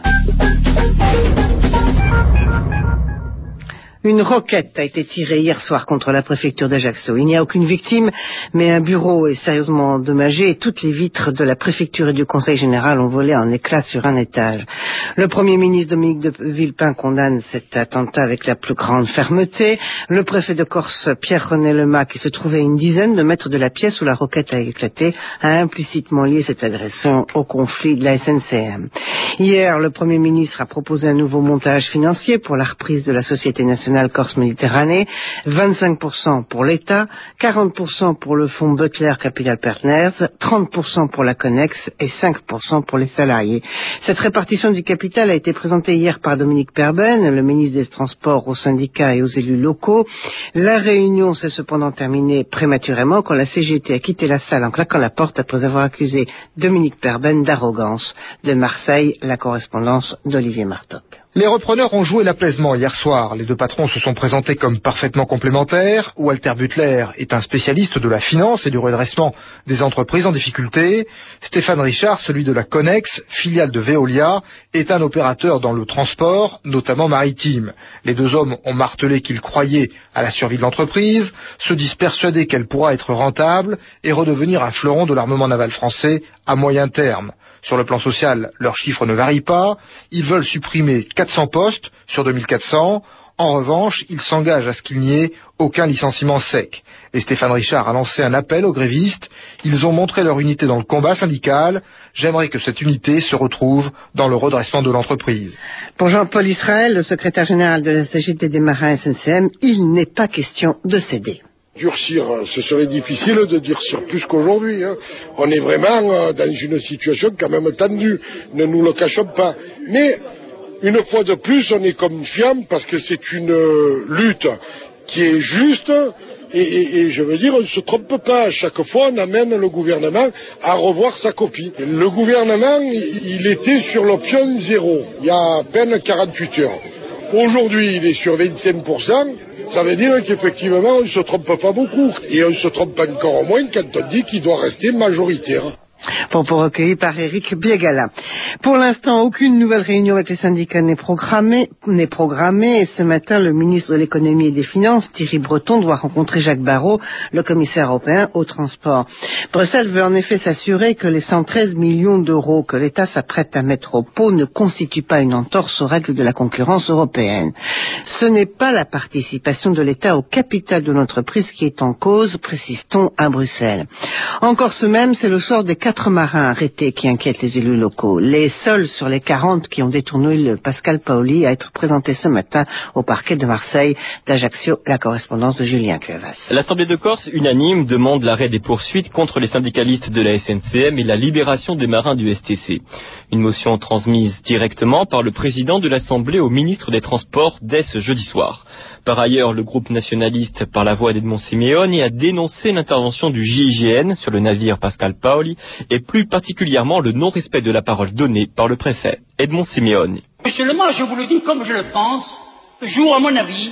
Une roquette a été tirée hier soir contre la préfecture d'Ajaccio. Il n'y a aucune victime, mais un bureau est sérieusement endommagé et toutes les vitres de la préfecture et du conseil général ont volé en éclats sur un étage. Le Premier ministre Dominique de Villepin condamne cet attentat avec la plus grande fermeté. Le préfet de Corse, Pierre-René Lema, qui se trouvait à une dizaine de mètres de la pièce où la roquette a éclaté, a implicitement lié cette agression au conflit de la S N C M. Hier, le Premier ministre a proposé un nouveau montage financier pour la reprise de la Société nationale Corse Méditerranée, vingt-cinq pour cent pour l'État, quarante pour cent pour le fonds Butler Capital Partners, trente pour cent pour la Connex et cinq pour cent pour les salariés. Cette répartition du capital a été présentée hier par Dominique Perben, le ministre des Transports, aux syndicats et aux élus locaux. La réunion s'est cependant terminée prématurément quand la C G T a quitté la salle en claquant la porte après avoir accusé Dominique Perben d'arrogance. De Marseille, la correspondance d'Olivier Martoc. Les repreneurs ont joué l'apaisement hier soir. Les deux patrons se sont présentés comme parfaitement complémentaires. Walter Butler est un spécialiste de la finance et du redressement des entreprises en difficulté. Stéphane Richard, celui de la Connex, filiale de Veolia, est un opérateur dans le transport, notamment maritime. Les deux hommes ont martelé qu'ils croyaient à la survie de l'entreprise, se disent persuadés qu'elle pourra être rentable et redevenir un fleuron de l'armement naval français à moyen terme. Sur le plan social, leurs chiffres ne varient pas. Ils veulent supprimer quatre cents postes sur deux mille quatre cents. En revanche, ils s'engagent à ce qu'il n'y ait aucun licenciement sec. Et Stéphane Richard a lancé un appel aux grévistes. Ils ont montré leur unité dans le combat syndical. J'aimerais que cette unité se retrouve dans le redressement de l'entreprise. Pour Jean-Paul Israël, le secrétaire général de la C G T des marins S N C M, il n'est pas question de céder. Durcir, ce serait difficile de durcir plus qu'aujourd'hui. Hein. On est vraiment dans une situation quand même tendue, ne nous le cachons pas. Mais, une fois de plus, on est confiant parce que c'est une lutte qui est juste et, et, et je veux dire, on ne se trompe pas. À chaque fois, on amène le gouvernement à revoir sa copie. Le gouvernement, il était sur l'option zéro, il y a à peine quarante-huit heures. Aujourd'hui, il est sur vingt-cinq pour cent. Ça veut dire qu'effectivement, on ne se trompe pas beaucoup. Et on ne se trompe pas encore moins quand on dit qu'il doit rester majoritaire. Propos recueillis par Éric Biegala. Pour l'instant, aucune nouvelle réunion avec les syndicats n'est programmée, n'est programmée et ce matin, le ministre de l'économie et des finances, Thierry Breton, doit rencontrer Jacques Barrot, le commissaire européen au transport. Bruxelles veut en effet s'assurer que les cent treize millions d'euros que l'État s'apprête à mettre au pot ne constituent pas une entorse aux règles de la concurrence européenne. Ce n'est pas la participation de l'État au capital de l'entreprise qui est en cause, précise-t-on à Bruxelles. Encore ce même, c'est le sort des quatre marins arrêtés qui inquiètent les élus locaux. Les seuls sur les quarante qui ont détourné le Pascal Paoli à être présentés ce matin au parquet de Marseille. D'Ajaccio, la correspondance de Julien Cuevas. L'Assemblée de Corse, unanime, demande l'arrêt des poursuites contre les syndicalistes de la S N C M et la libération des marins du S T C. Une motion transmise directement par le président de l'Assemblée au ministre des Transports dès ce jeudi soir. Par ailleurs, le groupe nationaliste, par la voix d'Edmond Simeoni, a dénoncé l'intervention du J I G N sur le navire Pascal Paoli et plus particulièrement le non-respect de la parole donnée par le préfet. Edmond Simeoni. Monsieur le maire, je vous le dis comme je le pense, joue à mon avis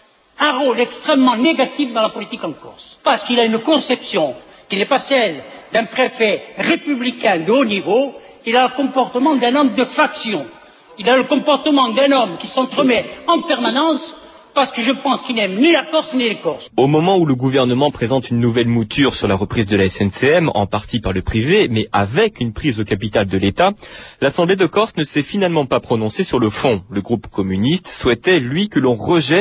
un rôle extrêmement négatif dans la politique en Corse. Parce qu'il a une conception qui n'est pas celle d'un préfet républicain de haut niveau, il a le comportement d'un homme de faction. Il a le comportement d'un homme qui s'entremet en permanence parce que je pense qu'il n'aime ni la Corse ni les Corses. Au moment où le gouvernement présente une nouvelle mouture sur la reprise de la S N C M, en partie par le privé, mais avec une prise au capital de l'État, l'Assemblée de Corse ne s'est finalement pas prononcée sur le fond. Le groupe communiste souhaitait, lui, que l'on rejette